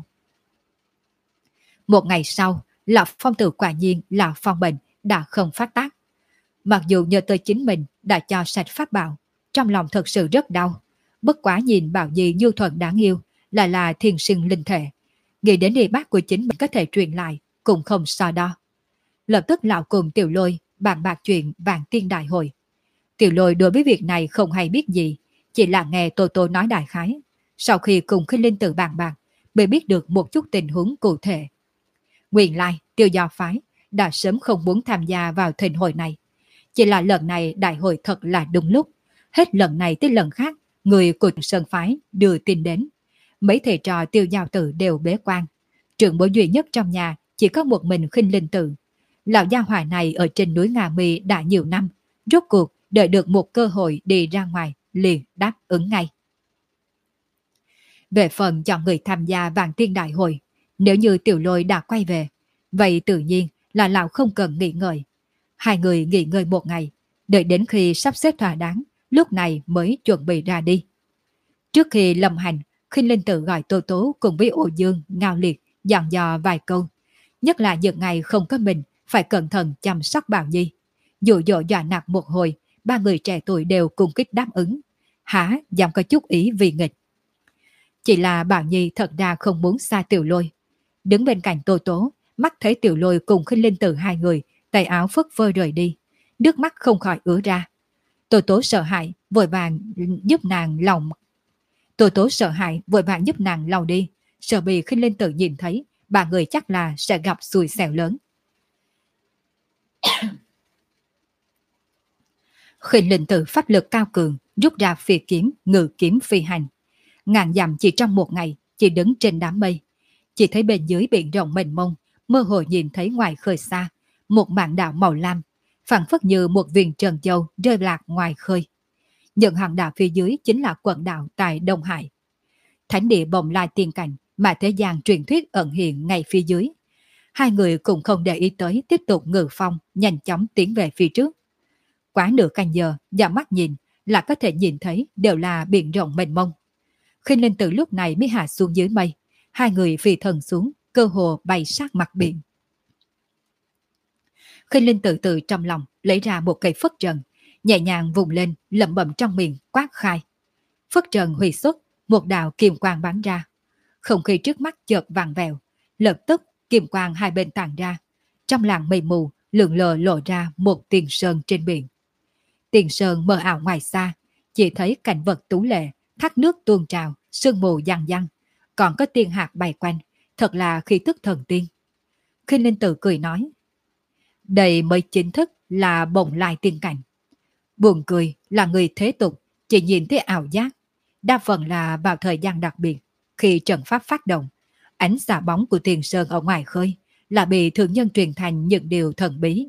Một ngày sau, Lão Phong Tử quả nhiên là phong bệnh đã không phát tác. Mặc dù nhờ tới chính mình đã cho sạch pháp bảo, trong lòng thật sự rất đau. Bất quá nhìn Bảo Nhi nhu thuận đáng yêu, lại là thiên sinh linh thể. Nghĩ đến địa bác của chính mình có thể truyền lại, cũng không so đo. Lập tức lão cùng Tiểu Lôi bàn bạc chuyện Vạn Tiên Đại Hội. Tiểu Lôi đối với việc này không hay biết gì, chỉ là nghe Tô Tô nói đại khái. Sau khi cùng Khinh Linh Tử bàn bạc, mới biết được một chút tình huống cụ thể. Nguyên lai, Tiêu Do phái đã sớm không muốn tham gia vào thịnh hội này. Chỉ là lần này đại hội thật là đúng lúc. Hết lần này tới lần khác, người của Sơn phái đưa tin đến. Mấy thầy trò Tiêu Giao Tử đều bế quan. Trưởng bối duy nhất trong nhà chỉ có một mình Khinh Linh Tử. Lão gia hỏa này ở trên núi Nga Mi đã nhiều năm, rốt cuộc đợi được một cơ hội đi ra ngoài, liền đáp ứng ngay. Về phần chọn người tham gia Vạn Tiên Đại Hội, nếu như Tiểu Lôi đã quay về, vậy tự nhiên là lão không cần nghỉ ngơi. Hai người nghỉ ngơi một ngày, đợi đến khi sắp xếp thỏa đáng, lúc này mới chuẩn bị ra đi. Trước khi lâm hành, Khinh Linh Tử gọi Tô Tố cùng với Ô Dương, Ngao Liệt, dặn dò vài câu. Nhất là những ngày không có mình, phải cẩn thận chăm sóc Bảo Nhi. Dụ dỗ dọa nạt một hồi, 3 người trẻ tuổi đều cung kích đáp ứng. Hả, dám có chút ý vì nghịch. Chỉ là Bảo Nhi thật ra không muốn xa Tiểu Lôi. Đứng bên cạnh Tô Tố, mắt thấy Tiểu Lôi cùng Khinh Linh Tử hai người, tay áo phất phơ rời đi. Nước mắt không khỏi ứa ra. Tô Tố sợ hãi, vội vàng giúp nàng lòng Tô Tố sợ hãi vội vàng giúp nàng lau đi, sợ bị Khinh Linh Tử nhìn thấy, ba người chắc là sẽ gặp xui xẻo lớn. Khinh Linh Tử pháp lực cao cường, rút ra phi kiếm, ngự kiếm phi hành. Ngàn dặm chỉ trong một ngày, chỉ đứng trên đám mây. Chỉ thấy bên dưới biển rộng mênh mông, mơ hồ nhìn thấy ngoài khơi xa, một mảng đảo màu lam, phảng phất như một viên trân châu rơi lạc ngoài khơi. Những hòn đảo phía dưới chính là quần đảo tại Đông Hải. Thánh địa Bồng Lai tiên cảnh mà thế gian truyền thuyết ẩn hiện ngay phía dưới. Hai người cũng không để ý tới, tiếp tục ngự phong, nhanh chóng tiến về phía trước. Quá nửa canh giờ, dạo mắt nhìn là có thể nhìn thấy đều là biển rộng mênh mông. Khinh Linh Tử lúc này mới hạ xuống dưới mây, hai người phi thần xuống, cơ hồ bay sát mặt biển. Khinh Linh Tử từ trong lòng lấy ra một cây phất trần, nhẹ nhàng vùng lên, lẩm bẩm trong miệng quát khai. Phất trần huy xuất, một đạo kiềm quang bắn ra. Không khí trước mắt chợt vàng vẹo, lập tức kiềm quang hai bên tàn ra. Trong làng mây mù, lượn lờ lộ ra một tiền sơn trên biển. Tiền sơn mờ ảo ngoài xa, chỉ thấy cảnh vật tú lệ, thác nước tuôn trào, sương mù giăng giăng, còn có tiên hạt bay quanh, thật là khí tức thần tiên. Khinh Linh Tử cười nói, đây mới chính thức là Bồng Lai tiên cảnh. Buồn cười là người thế tục chỉ nhìn thấy ảo giác, đa phần là vào thời gian đặc biệt, khi trận pháp phát động, ánh xạ bóng của tiền sơn ở ngoài khơi là bị thường nhân truyền thành những điều thần bí.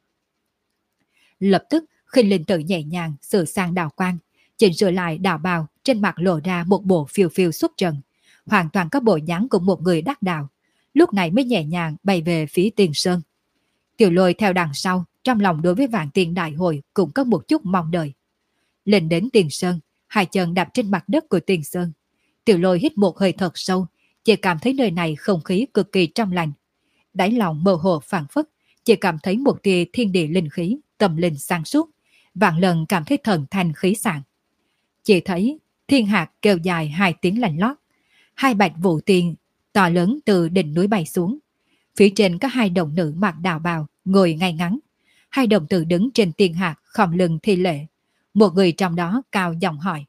Lập tức Khinh Linh Tử nhẹ nhàng sửa sang đào quang, chỉnh sửa lại đào bào, trên mặt lộ ra một bộ phiêu phiêu xuất trần, hoàn toàn có bộ dáng của một người đắc đạo. Lúc này mới nhẹ nhàng bay về phía Tiền Sơn. Tiểu Lôi theo đằng sau, trong lòng đối với Vạn Tiên Đại Hội cũng có một chút mong đợi. Lên đến Tiền Sơn, hai chân đạp trên mặt đất của Tiền Sơn. Tiểu Lôi hít một hơi thật sâu, chỉ cảm thấy nơi này không khí cực kỳ trong lành. Đáy lòng mơ hồ phảng phất, chỉ cảm thấy một tia thiên địa linh khí, tâm linh sáng suốt, vạn lần cảm thấy thần thanh khí sảng. Chỉ thấy thiên hạt kêu dài hai tiếng lạnh lót, hai bạch vũ tiên to lớn từ đỉnh núi bay xuống. Phía trên có hai đồng nữ mặc đào bào ngồi ngay ngắn, hai đồng tử đứng trên tiên hạt khom lưng thi lễ. Một người trong đó cao giọng hỏi,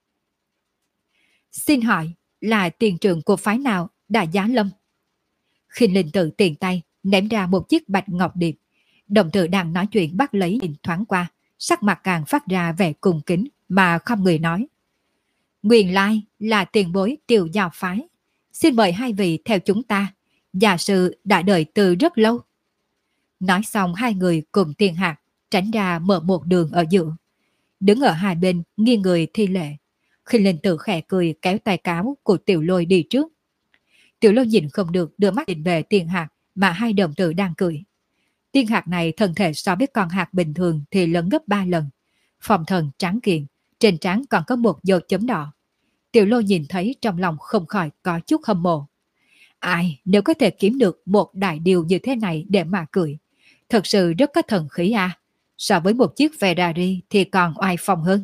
xin hỏi là tiền trưởng của phái nào đã giá lâm? Khinh Linh Tử tiền tay ném ra một chiếc bạch ngọc điệp. Đồng tử đang nói chuyện bắt lấy nhìn thoáng qua, sắc mặt càng phát ra vẻ cung kính mà không người nói, nguyên lai là tiền bối Tiểu Giao phái, xin mời hai vị theo chúng ta, gia sư đã đợi từ rất lâu. Nói xong hai người cùng tiên hạt tránh ra mở một đường ở giữa, đứng ở hai bên nghiêng người thi lễ. Khinh Linh Tử khẽ cười kéo tay cáo của Tiểu Lôi đi trước. Tiểu Lôi nhìn không được đưa mắt nhìn về tiên hạt mà hai đồng tử đang cười. Tiên hạt này thân thể so với con hạt bình thường thì lớn gấp 3 lần, phong thần tráng kiện, trên trán còn có một dấu chấm đỏ. Tiểu Lôi nhìn thấy trong lòng không khỏi có chút hâm mộ. Ai nếu có thể kiếm được một đại điều như thế này để mà cười, thật sự rất có thần khí à. So với một chiếc Ferrari thì còn oai phong hơn.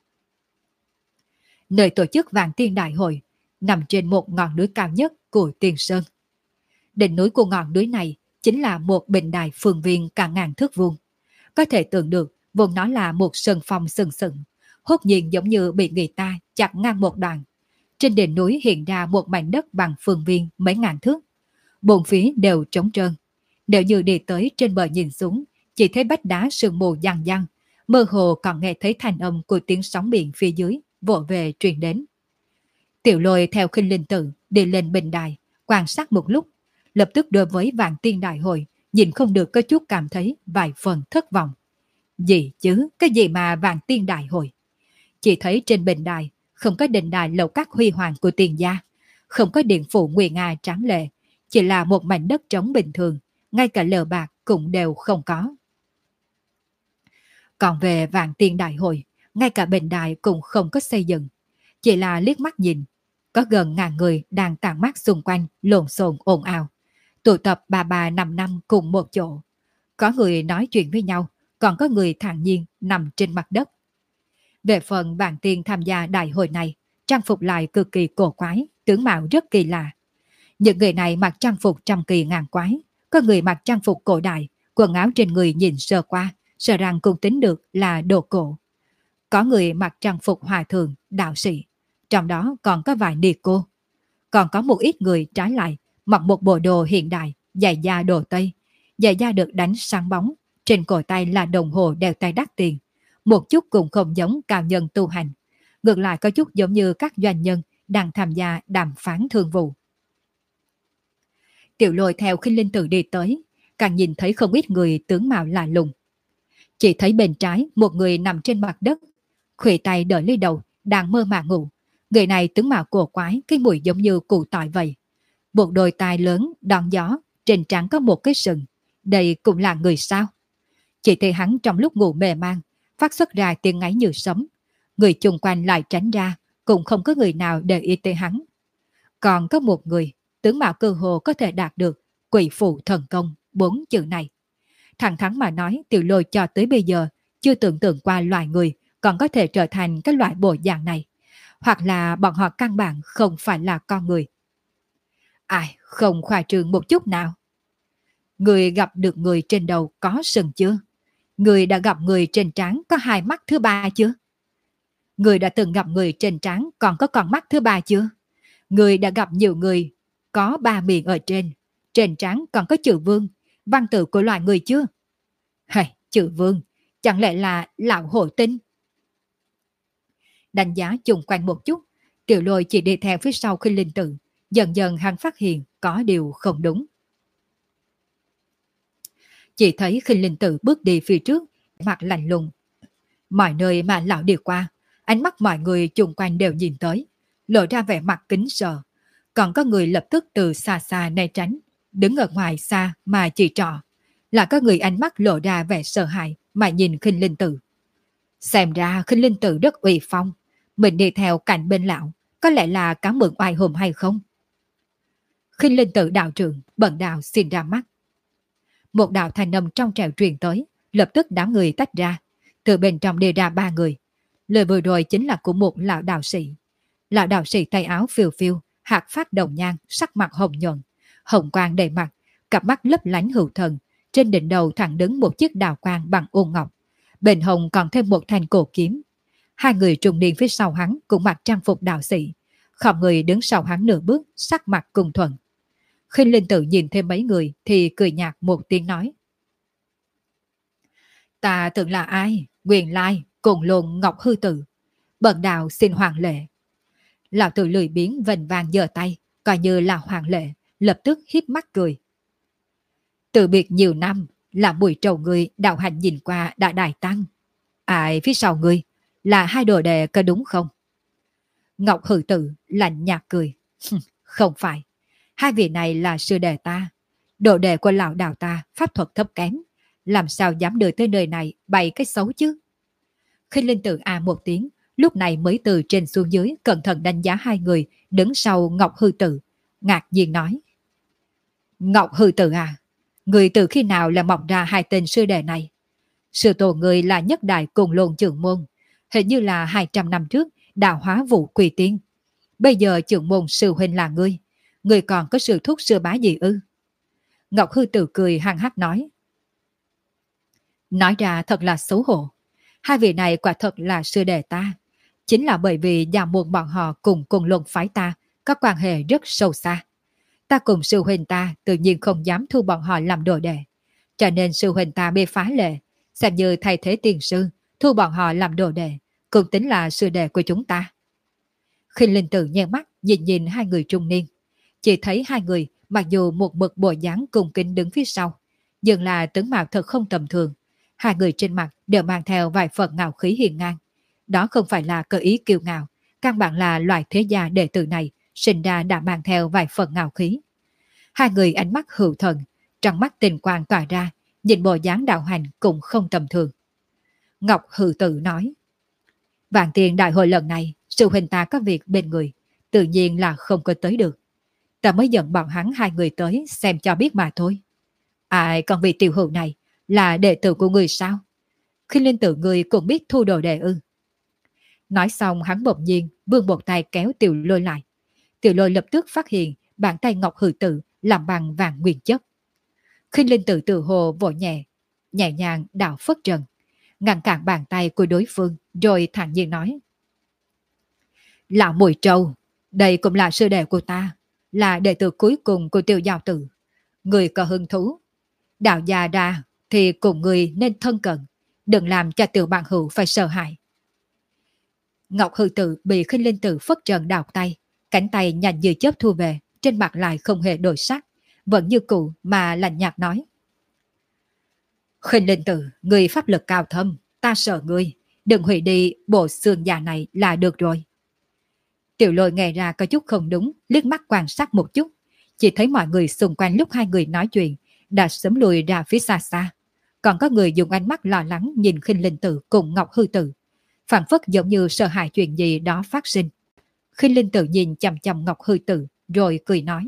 Nơi tổ chức Vạn Tiên Đại Hội nằm trên một ngọn núi cao nhất của Tiền Sơn. Đỉnh núi của ngọn núi này chính là một bình đài phương viên cả ngàn thước vuông. Có thể tưởng được vốn nó là một sân phong sừng sững, hốt nhiên giống như bị người ta chặt ngang một đoạn. Trên đỉnh núi hiện ra một mảnh đất bằng phương viên mấy ngàn thước, bốn phía đều trống trơn. Nếu như đi tới trên bờ nhìn xuống, chỉ thấy vách đá sương mù giăng giăng, mơ hồ còn nghe thấy thanh âm của tiếng sóng biển phía dưới vỗ về truyền đến. Tiểu Lôi theo Khinh Linh Tử đi lên bình đài, quan sát một lúc, lập tức đối với Vạn Tiên Đại Hội nhìn không được có chút cảm thấy vài phần thất vọng. Gì chứ, cái gì mà Vạn Tiên Đại Hội? Chỉ thấy trên bình đài không có đình đài lầu các huy hoàng của Tiền gia, không có điện phủ nguy nga tráng lệ, chỉ là một mảnh đất trống bình thường, ngay cả lờ bạc cũng đều không có. Còn về Vạn Tiên Đại Hội, ngay cả bình đài cũng không có xây dựng, chỉ là liếc mắt nhìn, có gần ngàn người đang tản mát xung quanh, lộn xộn ồn ào, tụ tập 3-5 cùng một chỗ. Có người nói chuyện với nhau, còn có người thản nhiên nằm trên mặt đất. Về phần Vạn Tiên tham gia đại hội này, trang phục lại cực kỳ cổ quái, tướng mạo rất kỳ lạ. Những người này mặc trang phục trăm kỳ ngàn quái, có người mặc trang phục cổ đại, quần áo trên người nhìn sơ qua, sợ rằng cũng tính được là đồ cổ. Có người mặc trang phục hòa thượng, đạo sĩ, trong đó còn có vài ni cô. Còn có một ít người trái lại, mặc một bộ đồ hiện đại, giày da đồ Tây. Giày da được đánh sáng bóng, trên cổ tay là đồng hồ đeo tay đắt tiền. Một chút cũng không giống cao nhân tu hành. Ngược lại có chút giống như các doanh nhân đang tham gia đàm phán thương vụ. Tiểu Lôi theo Khinh Linh Tử đi tới, càng nhìn thấy không ít người tướng mạo lạ lùng. Chỉ thấy bên trái một người nằm trên mặt đất, khuỷu tay đỡ lấy đầu, đang mơ màng ngủ. Người này tướng mạo cổ quái, cái mũi giống như củ tỏi vậy. Một đôi tai lớn, đón gió, trên trán có một cái sừng. Đây cũng là người sao? Chỉ thấy hắn trong lúc ngủ mê man, phát xuất ra tiếng ngáy như sấm. Người chung quanh lại tránh ra, cũng không có người nào để ý tới hắn. Còn có một người, tướng mạo cơ hồ có thể đạt được quỷ phụ thần công 4 chữ này. Thẳng thắn mà nói, Tiểu Lôi cho tới bây giờ chưa tưởng tượng qua loài người còn có thể trở thành cái loại bộ dạng này. Hoặc là bọn họ căn bản không phải là con người. Ai, không khoa trương một chút nào. Người gặp được người trên đầu có sừng chưa? Người đã gặp người trên trán có hai mắt thứ ba chưa? Người đã từng gặp người trên trán còn có con mắt thứ ba chưa? Người đã gặp nhiều người có ba miệng ở trên trán còn có chữ vương, văn tự của loài người chưa? Hay, chữ vương, chẳng lẽ là lão hổ tinh? Đánh giá chung quanh một chút, Tiểu Lôi chỉ đi theo phía sau Khinh Linh Tử, dần dần hắn phát hiện có điều không đúng. Chỉ thấy Khinh Linh Tử bước đi phía trước, mặt lạnh lùng. Mọi nơi mà lão đi qua, ánh mắt mọi người chung quanh đều nhìn tới, lộ ra vẻ mặt kính sợ. Còn có người lập tức từ xa xa né tránh, đứng ở ngoài xa mà chỉ trỏ. Là có người ánh mắt lộ ra vẻ sợ hãi mà nhìn Khinh Linh Tử. Xem ra Khinh Linh Tử rất uy phong, mình đi theo cạnh bên lão, có lẽ là cá mượn oai hùng hay không? Khinh Linh Tử đạo trưởng bận đạo xin ra mắt. Một đạo thanh âm trong trẻo truyền tới, lập tức đám người tách ra. Từ bên trong đi ra ba người. Lời vừa rồi chính là của một lão đạo sĩ. Lão đạo sĩ tay áo phiêu phiêu, hạt phát đồng nhang, sắc mặt hồng nhuận, hồng quang đầy mặt, cặp mắt lấp lánh hữu thần. Trên đỉnh đầu thẳng đứng một chiếc đào quang bằng ôn ngọc. Bên hồng còn thêm một thanh cổ kiếm. Hai người trùng niên phía sau hắn cũng mặc trang phục đạo sĩ. Khom người đứng sau hắn nửa bước, sắc mặt cùng thuận. Khinh Linh Tử nhìn thêm mấy người thì cười nhạt một tiếng nói. Ta tưởng là ai? Nguyên lai, cùng lồn Ngọc Hư Tử. Bần đạo xin hoàng lệ. Lão tử lười biếng vần vàng giơ tay, coi như là hoàng lệ, lập tức híp mắt cười. Từ biệt nhiều năm, là buổi trầu người đạo hành nhìn qua đã đại tăng. Ai phía sau người là hai đồ đệ có đúng không? Ngọc Hư Tử lạnh nhạt cười. Không phải, hai vị này là sư đệ ta. Đồ đệ của lão đạo ta pháp thuật thấp kém, làm sao dám đưa tới nơi này bày cái xấu chứ? Khinh Linh Tử một tiếng, lúc này mới từ trên xuống dưới cẩn thận đánh giá hai người đứng sau Ngọc Hư Tử, ngạc nhiên nói. Ngọc Hư Tử à, người từ khi nào là mọc ra hai tên sư đệ này? Sư tổ người là nhất đại cùng lôn trưởng môn, hình như là 200 năm trước đào hóa vụ quỳ tiên. Bây giờ trưởng môn sư huynh là ngươi, ngươi còn có sự thúc sư bá gì ư? Ngọc Hư Tử cười hăng hắc nói. Nói ra thật là xấu hổ. Hai vị này quả thật là sư đệ ta. Chính là bởi vì nhà môn bọn họ cùng cùng luận phái ta có quan hệ rất sâu xa. Ta cùng sư huynh ta tự nhiên không dám thu bọn họ làm đồ đệ. Cho nên sư huynh ta bị phá lệ, xem như thay thế tiền sư, thu bọn họ làm đồ đệ, cũng tính là sư đệ của chúng ta. Khinh Linh Tử nheo mắt nhìn nhìn hai người trung niên. Chỉ thấy hai người mặc dù một mực bộ dáng cùng kính đứng phía sau, nhưng là tướng mạo thật không tầm thường. Hai người trên mặt đều mang theo vài phần ngạo khí hiền ngang. Đó không phải là cơ ý kiêu ngạo, căn bản là loại thế gia đệ tử này sinh ra đã mang theo vài phần ngạo khí. Hai người ánh mắt hữu thần, trong mắt tình quang tỏa ra, nhìn bộ dáng đạo hành cũng không tầm thường. Ngọc Hư Tử nói, vạn tiền đại hội lần này, sư huynh ta có việc bên người, tự nhiên là không có tới được. Ta mới dẫn bọn hắn hai người tới xem cho biết mà thôi. Ai còn vị tiểu hữu này là đệ tử của người sao? Khi Linh Tử người cũng biết thu đồ đệ ư? Nói xong hắn bỗng nhiên vươn một tay kéo Tiểu Lôi lại. Tiểu Lôi lập tức phát hiện bàn tay Ngọc Hư Tử làm bằng vàng nguyên chất. Khi Linh Tử tự hồ vội nhẹ nhàng đảo phất trần, ngăn cản bàn tay của đối phương rồi thản nhiên nói. Lão Mùi Trâu, đây cũng là sư đệ của ta, là đệ tử cuối cùng của Tiêu Giao Tử. Người có hứng thú, đạo già ra thì cùng người nên thân cận, đừng làm cho tiểu bạn hữu phải sợ hãi. Ngọc Hư Tử bị Khinh Linh Tử phất trần đào tay, cánh tay nhanh như chớp thu về, trên mặt lại không hề đổi sắc, vẫn như cũ mà lạnh nhạt nói. Khinh Linh Tử, người pháp lực cao thâm, ta sợ ngươi, đừng hủy đi bộ xương già này là được rồi. Tiểu Lôi nghe ra có chút không đúng, liếc mắt quan sát một chút, chỉ thấy mọi người xung quanh lúc hai người nói chuyện đã sớm lùi ra phía xa xa. Còn có người dùng ánh mắt lo lắng nhìn Khinh Linh Tử cùng Ngọc Hư Tử, phản phất giống như sợ hãi chuyện gì đó phát sinh. Khinh Linh Tử nhìn chằm chằm Ngọc Hư Tử rồi cười nói.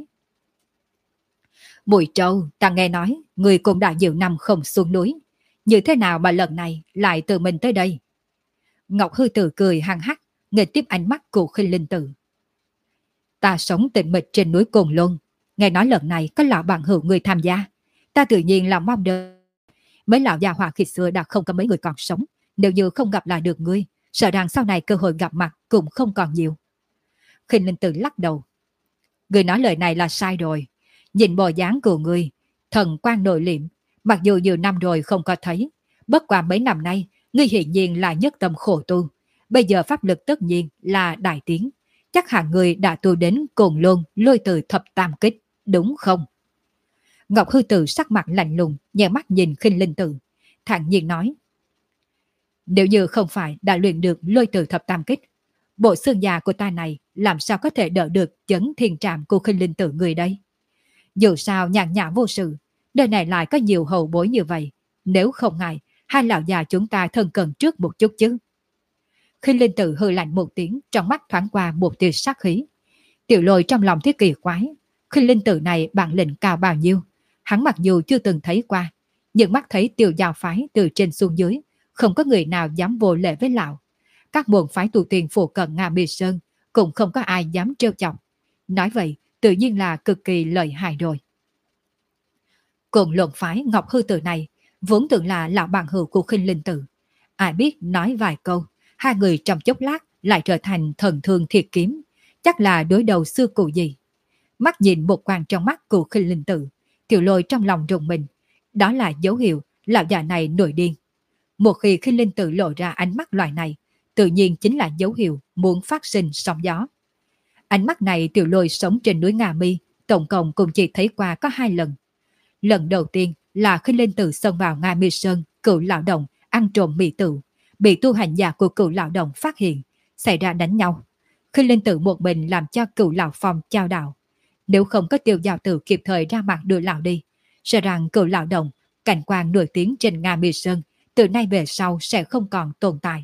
Bùi Trâu, ta nghe nói người cũng đã nhiều năm không xuống núi, như thế nào mà lần này lại tự mình tới đây? Ngọc Hư Tử cười hăng hắc, nghịch tiếp ánh mắt của Khinh Linh Tử. Ta sống tịnh mịch trên núi Cồn Luân, nghe nói lần này có lão bạn hữu người tham gia, ta tự nhiên là mong đợi. Mấy lão già hỏa khi xưa đã không có mấy người còn sống, nếu như không gặp lại được ngươi, sợ rằng sau này cơ hội gặp mặt cũng không còn nhiều. Khinh Linh Tử lắc đầu. Ngươi nói lời này là sai rồi. Nhìn bộ dáng của ngươi, thần quan nội liệm, mặc dù nhiều năm rồi không có thấy, bất qua mấy năm nay, ngươi hiển nhiên là nhất tâm khổ tu. Bây giờ pháp lực tất nhiên là đại tiến. Chắc hẳn ngươi đã tu đến Cồn Luân lôi từ thập tam kích, đúng không? Ngọc Hư Tử sắc mặt lạnh lùng, nhẹ mắt nhìn Khinh Linh Tử, thản nhiên nói. Nếu như không phải đã luyện được lôi từ thập tam kích, bộ xương già của ta này làm sao có thể đỡ được chấn thiên trạm của Khinh Linh Tử người đây? Dù sao nhàn nhã vô sự, đời này lại có nhiều hậu bối như vậy. Nếu không ngại, hai lão già chúng ta thân cận trước một chút chứ. Khinh Linh Tử hừ lạnh một tiếng, trong mắt thoáng qua một tia sát khí. Tiểu Lôi trong lòng thiết kỳ quái, Khinh Linh Tử này bản lĩnh cao bao nhiêu? Hắn mặc dù chưa từng thấy qua, nhưng mắt thấy Tiêu Giao phái từ trên xuống dưới, không có người nào dám vô lễ với lão. Các môn phái tu tiên phổ cận Nga Mi Sơn cũng không có ai dám trêu chọc. Nói vậy, tự nhiên là cực kỳ lợi hại rồi. Cùng luận phái Ngọc Hư Tử này vốn tưởng là lão bạn hữu của Khinh Linh Tử. Ai biết nói vài câu, hai người trong chốc lát lại trở thành thần thương thiệt kiếm, chắc là đối đầu xưa cụ gì. Mắt nhìn một quang trong mắt của Khinh Linh Tử, Tiểu Lôi trong lòng rùng mình. Đó là dấu hiệu lão già này nổi điên. Một khi Khinh Linh Tử lộ ra ánh mắt loại này, tự nhiên chính là dấu hiệu muốn phát sinh sóng gió. Ánh mắt này Tiểu Lôi sống trên núi Nga Mi, tổng cộng cũng chỉ thấy qua có 2 lần. Lần đầu tiên là Khinh Linh Tử xông vào Nga Mi Sơn, Cửu Lão Đồng ăn trộm mì tựu, bị tu hành giả của Cửu Lão Đồng phát hiện, xảy ra đánh nhau. Khinh Linh Tử một mình làm cho Cửu Lão Phong chao đảo. Nếu không có Tiêu Giao Tử kịp thời ra mặt đưa lão đi, sợ rằng Cửu Lão Đồng, cảnh quan nổi tiếng trên Nga Mi Sơn, từ nay về sau sẽ không còn tồn tại.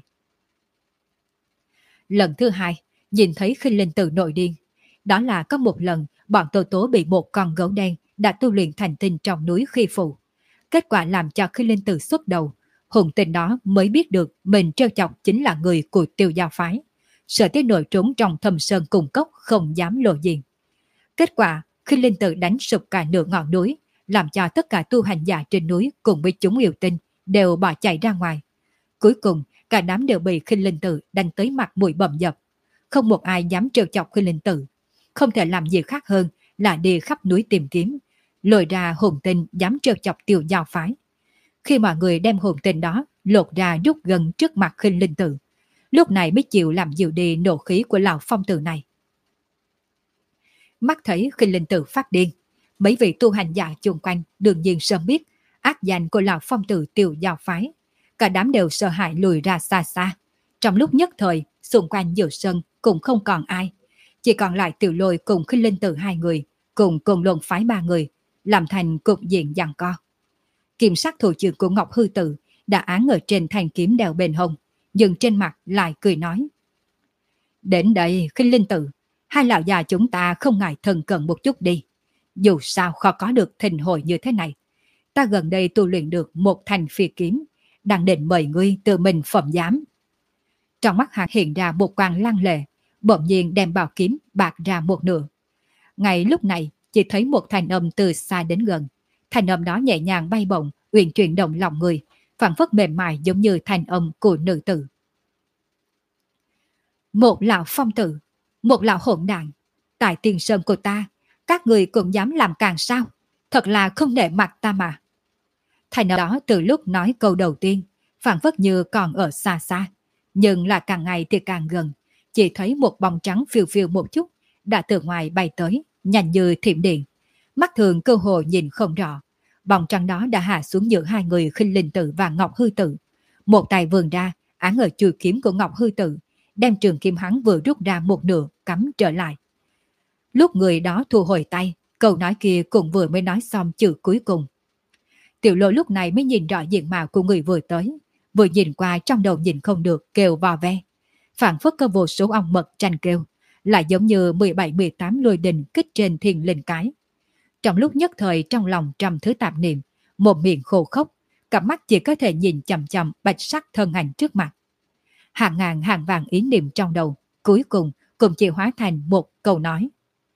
Lần thứ 2, nhìn thấy Khinh Linh Tử nổi điên. Đó là có một lần bọn Tô Tố bị một con gấu đen đã tu luyện thành tinh trong núi khi phụ. Kết quả làm cho Khinh Linh Tử xuất đầu. Hùng tinh đó mới biết được mình trêu chọc chính là người của Tiêu Giao phái. Sợ tới nổi trốn trong thâm sơn cùng cốc không dám lộ diện. Kết quả Khinh Linh Tử đánh sụp cả nửa ngọn núi, làm cho tất cả tu hành giả trên núi cùng với chúng yêu tinh đều bỏ chạy ra ngoài. Cuối cùng cả đám đều bị Khinh Linh Tử đánh tới mặt mũi bầm dập. Không một ai dám trêu chọc Khinh Linh Tử. Không thể làm gì khác hơn là đi khắp núi tìm kiếm, lôi ra hồn tinh dám trêu chọc Tiêu Giao phái. Khi mọi người đem hồn tinh đó lột ra rút gần trước mặt Khinh Linh Tử, lúc này mới chịu làm dịu đi nộ khí của lão phong tử này. Mắt thấy Khinh Linh Tử phát điên, mấy vị tu hành giả chung quanh đương nhiên sớm biết ác danh của lão phong tử Tiêu Giao phái. Cả đám đều sợ hãi lùi ra xa xa. Trong lúc nhất thời, xung quanh giữa sân cũng không còn ai. Chỉ còn lại Tiểu Lôi cùng Khinh Linh Tử 2 người, cùng Cồn Luân phái 3 người, làm thành cục diện giằng co. Kiểm sát thủ trưởng của Ngọc Hư Tử đã án ở trên thanh kiếm đeo bên hông, nhưng trên mặt lại cười nói. Đến đây, Khinh Linh Tử, hai lão già chúng ta không ngại thân cận một chút đi. Dù sao khó có được thịnh hội như thế này. Ta gần đây tu luyện được một thành phi kiếm, đang định mời ngươi tự mình phẩm giám. Trong mắt hắn hiện ra một quang lăng lệ, bỗng nhiên đem bảo kiếm bạc ra một nửa. Ngay lúc này, chỉ thấy một thanh âm từ xa đến gần. Thanh âm đó nhẹ nhàng bay bổng, uyển chuyển động lòng người, phảng phất mềm mại giống như thanh âm của nữ tử. Một lão phong tử, một lão hỗn đàn, tại tiền sơn của ta, các người cũng dám làm càng sao? Thật là không nể mặt ta mà. Thành ở đó từ lúc nói câu đầu tiên, phảng phất như còn ở xa xa, nhưng là càng ngày thì càng gần, chỉ thấy một bóng trắng phiêu phiêu một chút, đã từ ngoài bay tới, nhanh như thiểm điện. Mắt thường cơ hồ nhìn không rõ, bóng trắng đó đã hạ xuống giữa hai người Khinh Linh Tử và Ngọc Hư Tử. Một tay vươn ra, áng ở chuôi kiếm của Ngọc Hư Tử, đem trường kiếm hắn vừa rút ra một nửa cắm trở lại. Lúc người đó thu hồi tay, câu nói kia cũng vừa mới nói xong chữ cuối cùng. Tiểu Lôi lúc này mới nhìn rõ diện mạo của người vừa tới, vừa nhìn qua trong đầu nhìn không được kêu vò ve. Phản phất có vô số ong mật tranh kêu, lại giống như 17-18 lôi đình kích trên thiên linh cái. Trong lúc nhất thời trong lòng trăm thứ tạp niệm, một miệng khô khốc, cặp mắt chỉ có thể nhìn chằm chằm bạch sắc thân ảnh trước mặt. Hàng ngàn hàng vàng ý niệm trong đầu, cuối cùng cũng chỉ hóa thành một câu nói.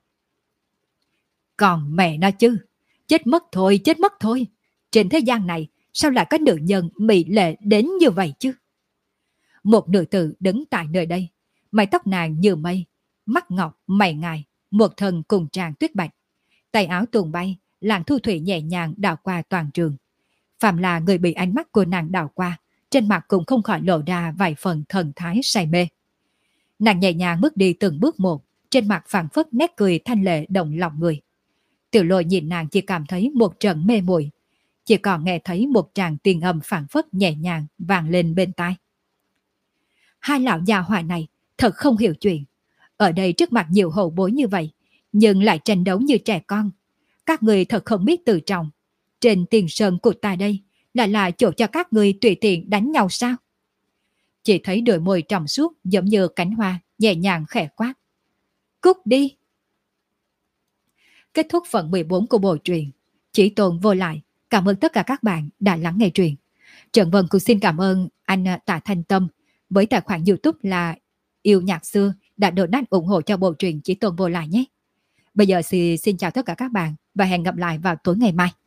Còn mẹ nó chứ, chết mất thôi, chết mất thôi. Trên thế gian này, sao lại có nữ nhân mỹ lệ đến như vậy chứ? Một nữ tử đứng tại nơi đây, mái tóc nàng như mây, mắt ngọc, mày ngài, một thân cùng tràng tuyết bạch. Tay áo tuồng bay, làn thu thủy nhẹ nhàng đảo qua toàn trường. Phạm là người bị ánh mắt của nàng đảo qua, trên mặt cũng không khỏi lộ ra vài phần thần thái say mê. Nàng nhẹ nhàng bước đi từng bước một, trên mặt phảng phất nét cười thanh lệ động lòng người. Tiểu Lôi nhìn nàng chỉ cảm thấy một trận mê muội, chỉ còn nghe thấy một tràng tiền âm phảng phất nhẹ nhàng vang lên bên tai. Hai lão già hỏa này thật không hiểu chuyện. Ở đây trước mặt nhiều hậu bối như vậy, nhưng lại tranh đấu như trẻ con. Các người thật không biết tự trọng. Trên tiền sơn của ta đây lại là chỗ cho các người tùy tiện đánh nhau sao? Chỉ thấy đôi môi trong suốt giống như cánh hoa nhẹ nhàng khẽ quát. Cút đi! Kết thúc phần 14 của bộ truyện. Chỉ Tồn vô lại. Cảm ơn tất cả các bạn đã lắng nghe truyện. Trần Vân cũng xin cảm ơn anh Tạ Thanh Tâm với tài khoản YouTube là Yêu Nhạc Xưa đã donate ủng hộ cho bộ truyện Chỉ Tồn vô lại nhé. Bây giờ thì xin chào tất cả các bạn và hẹn gặp lại vào tối ngày mai.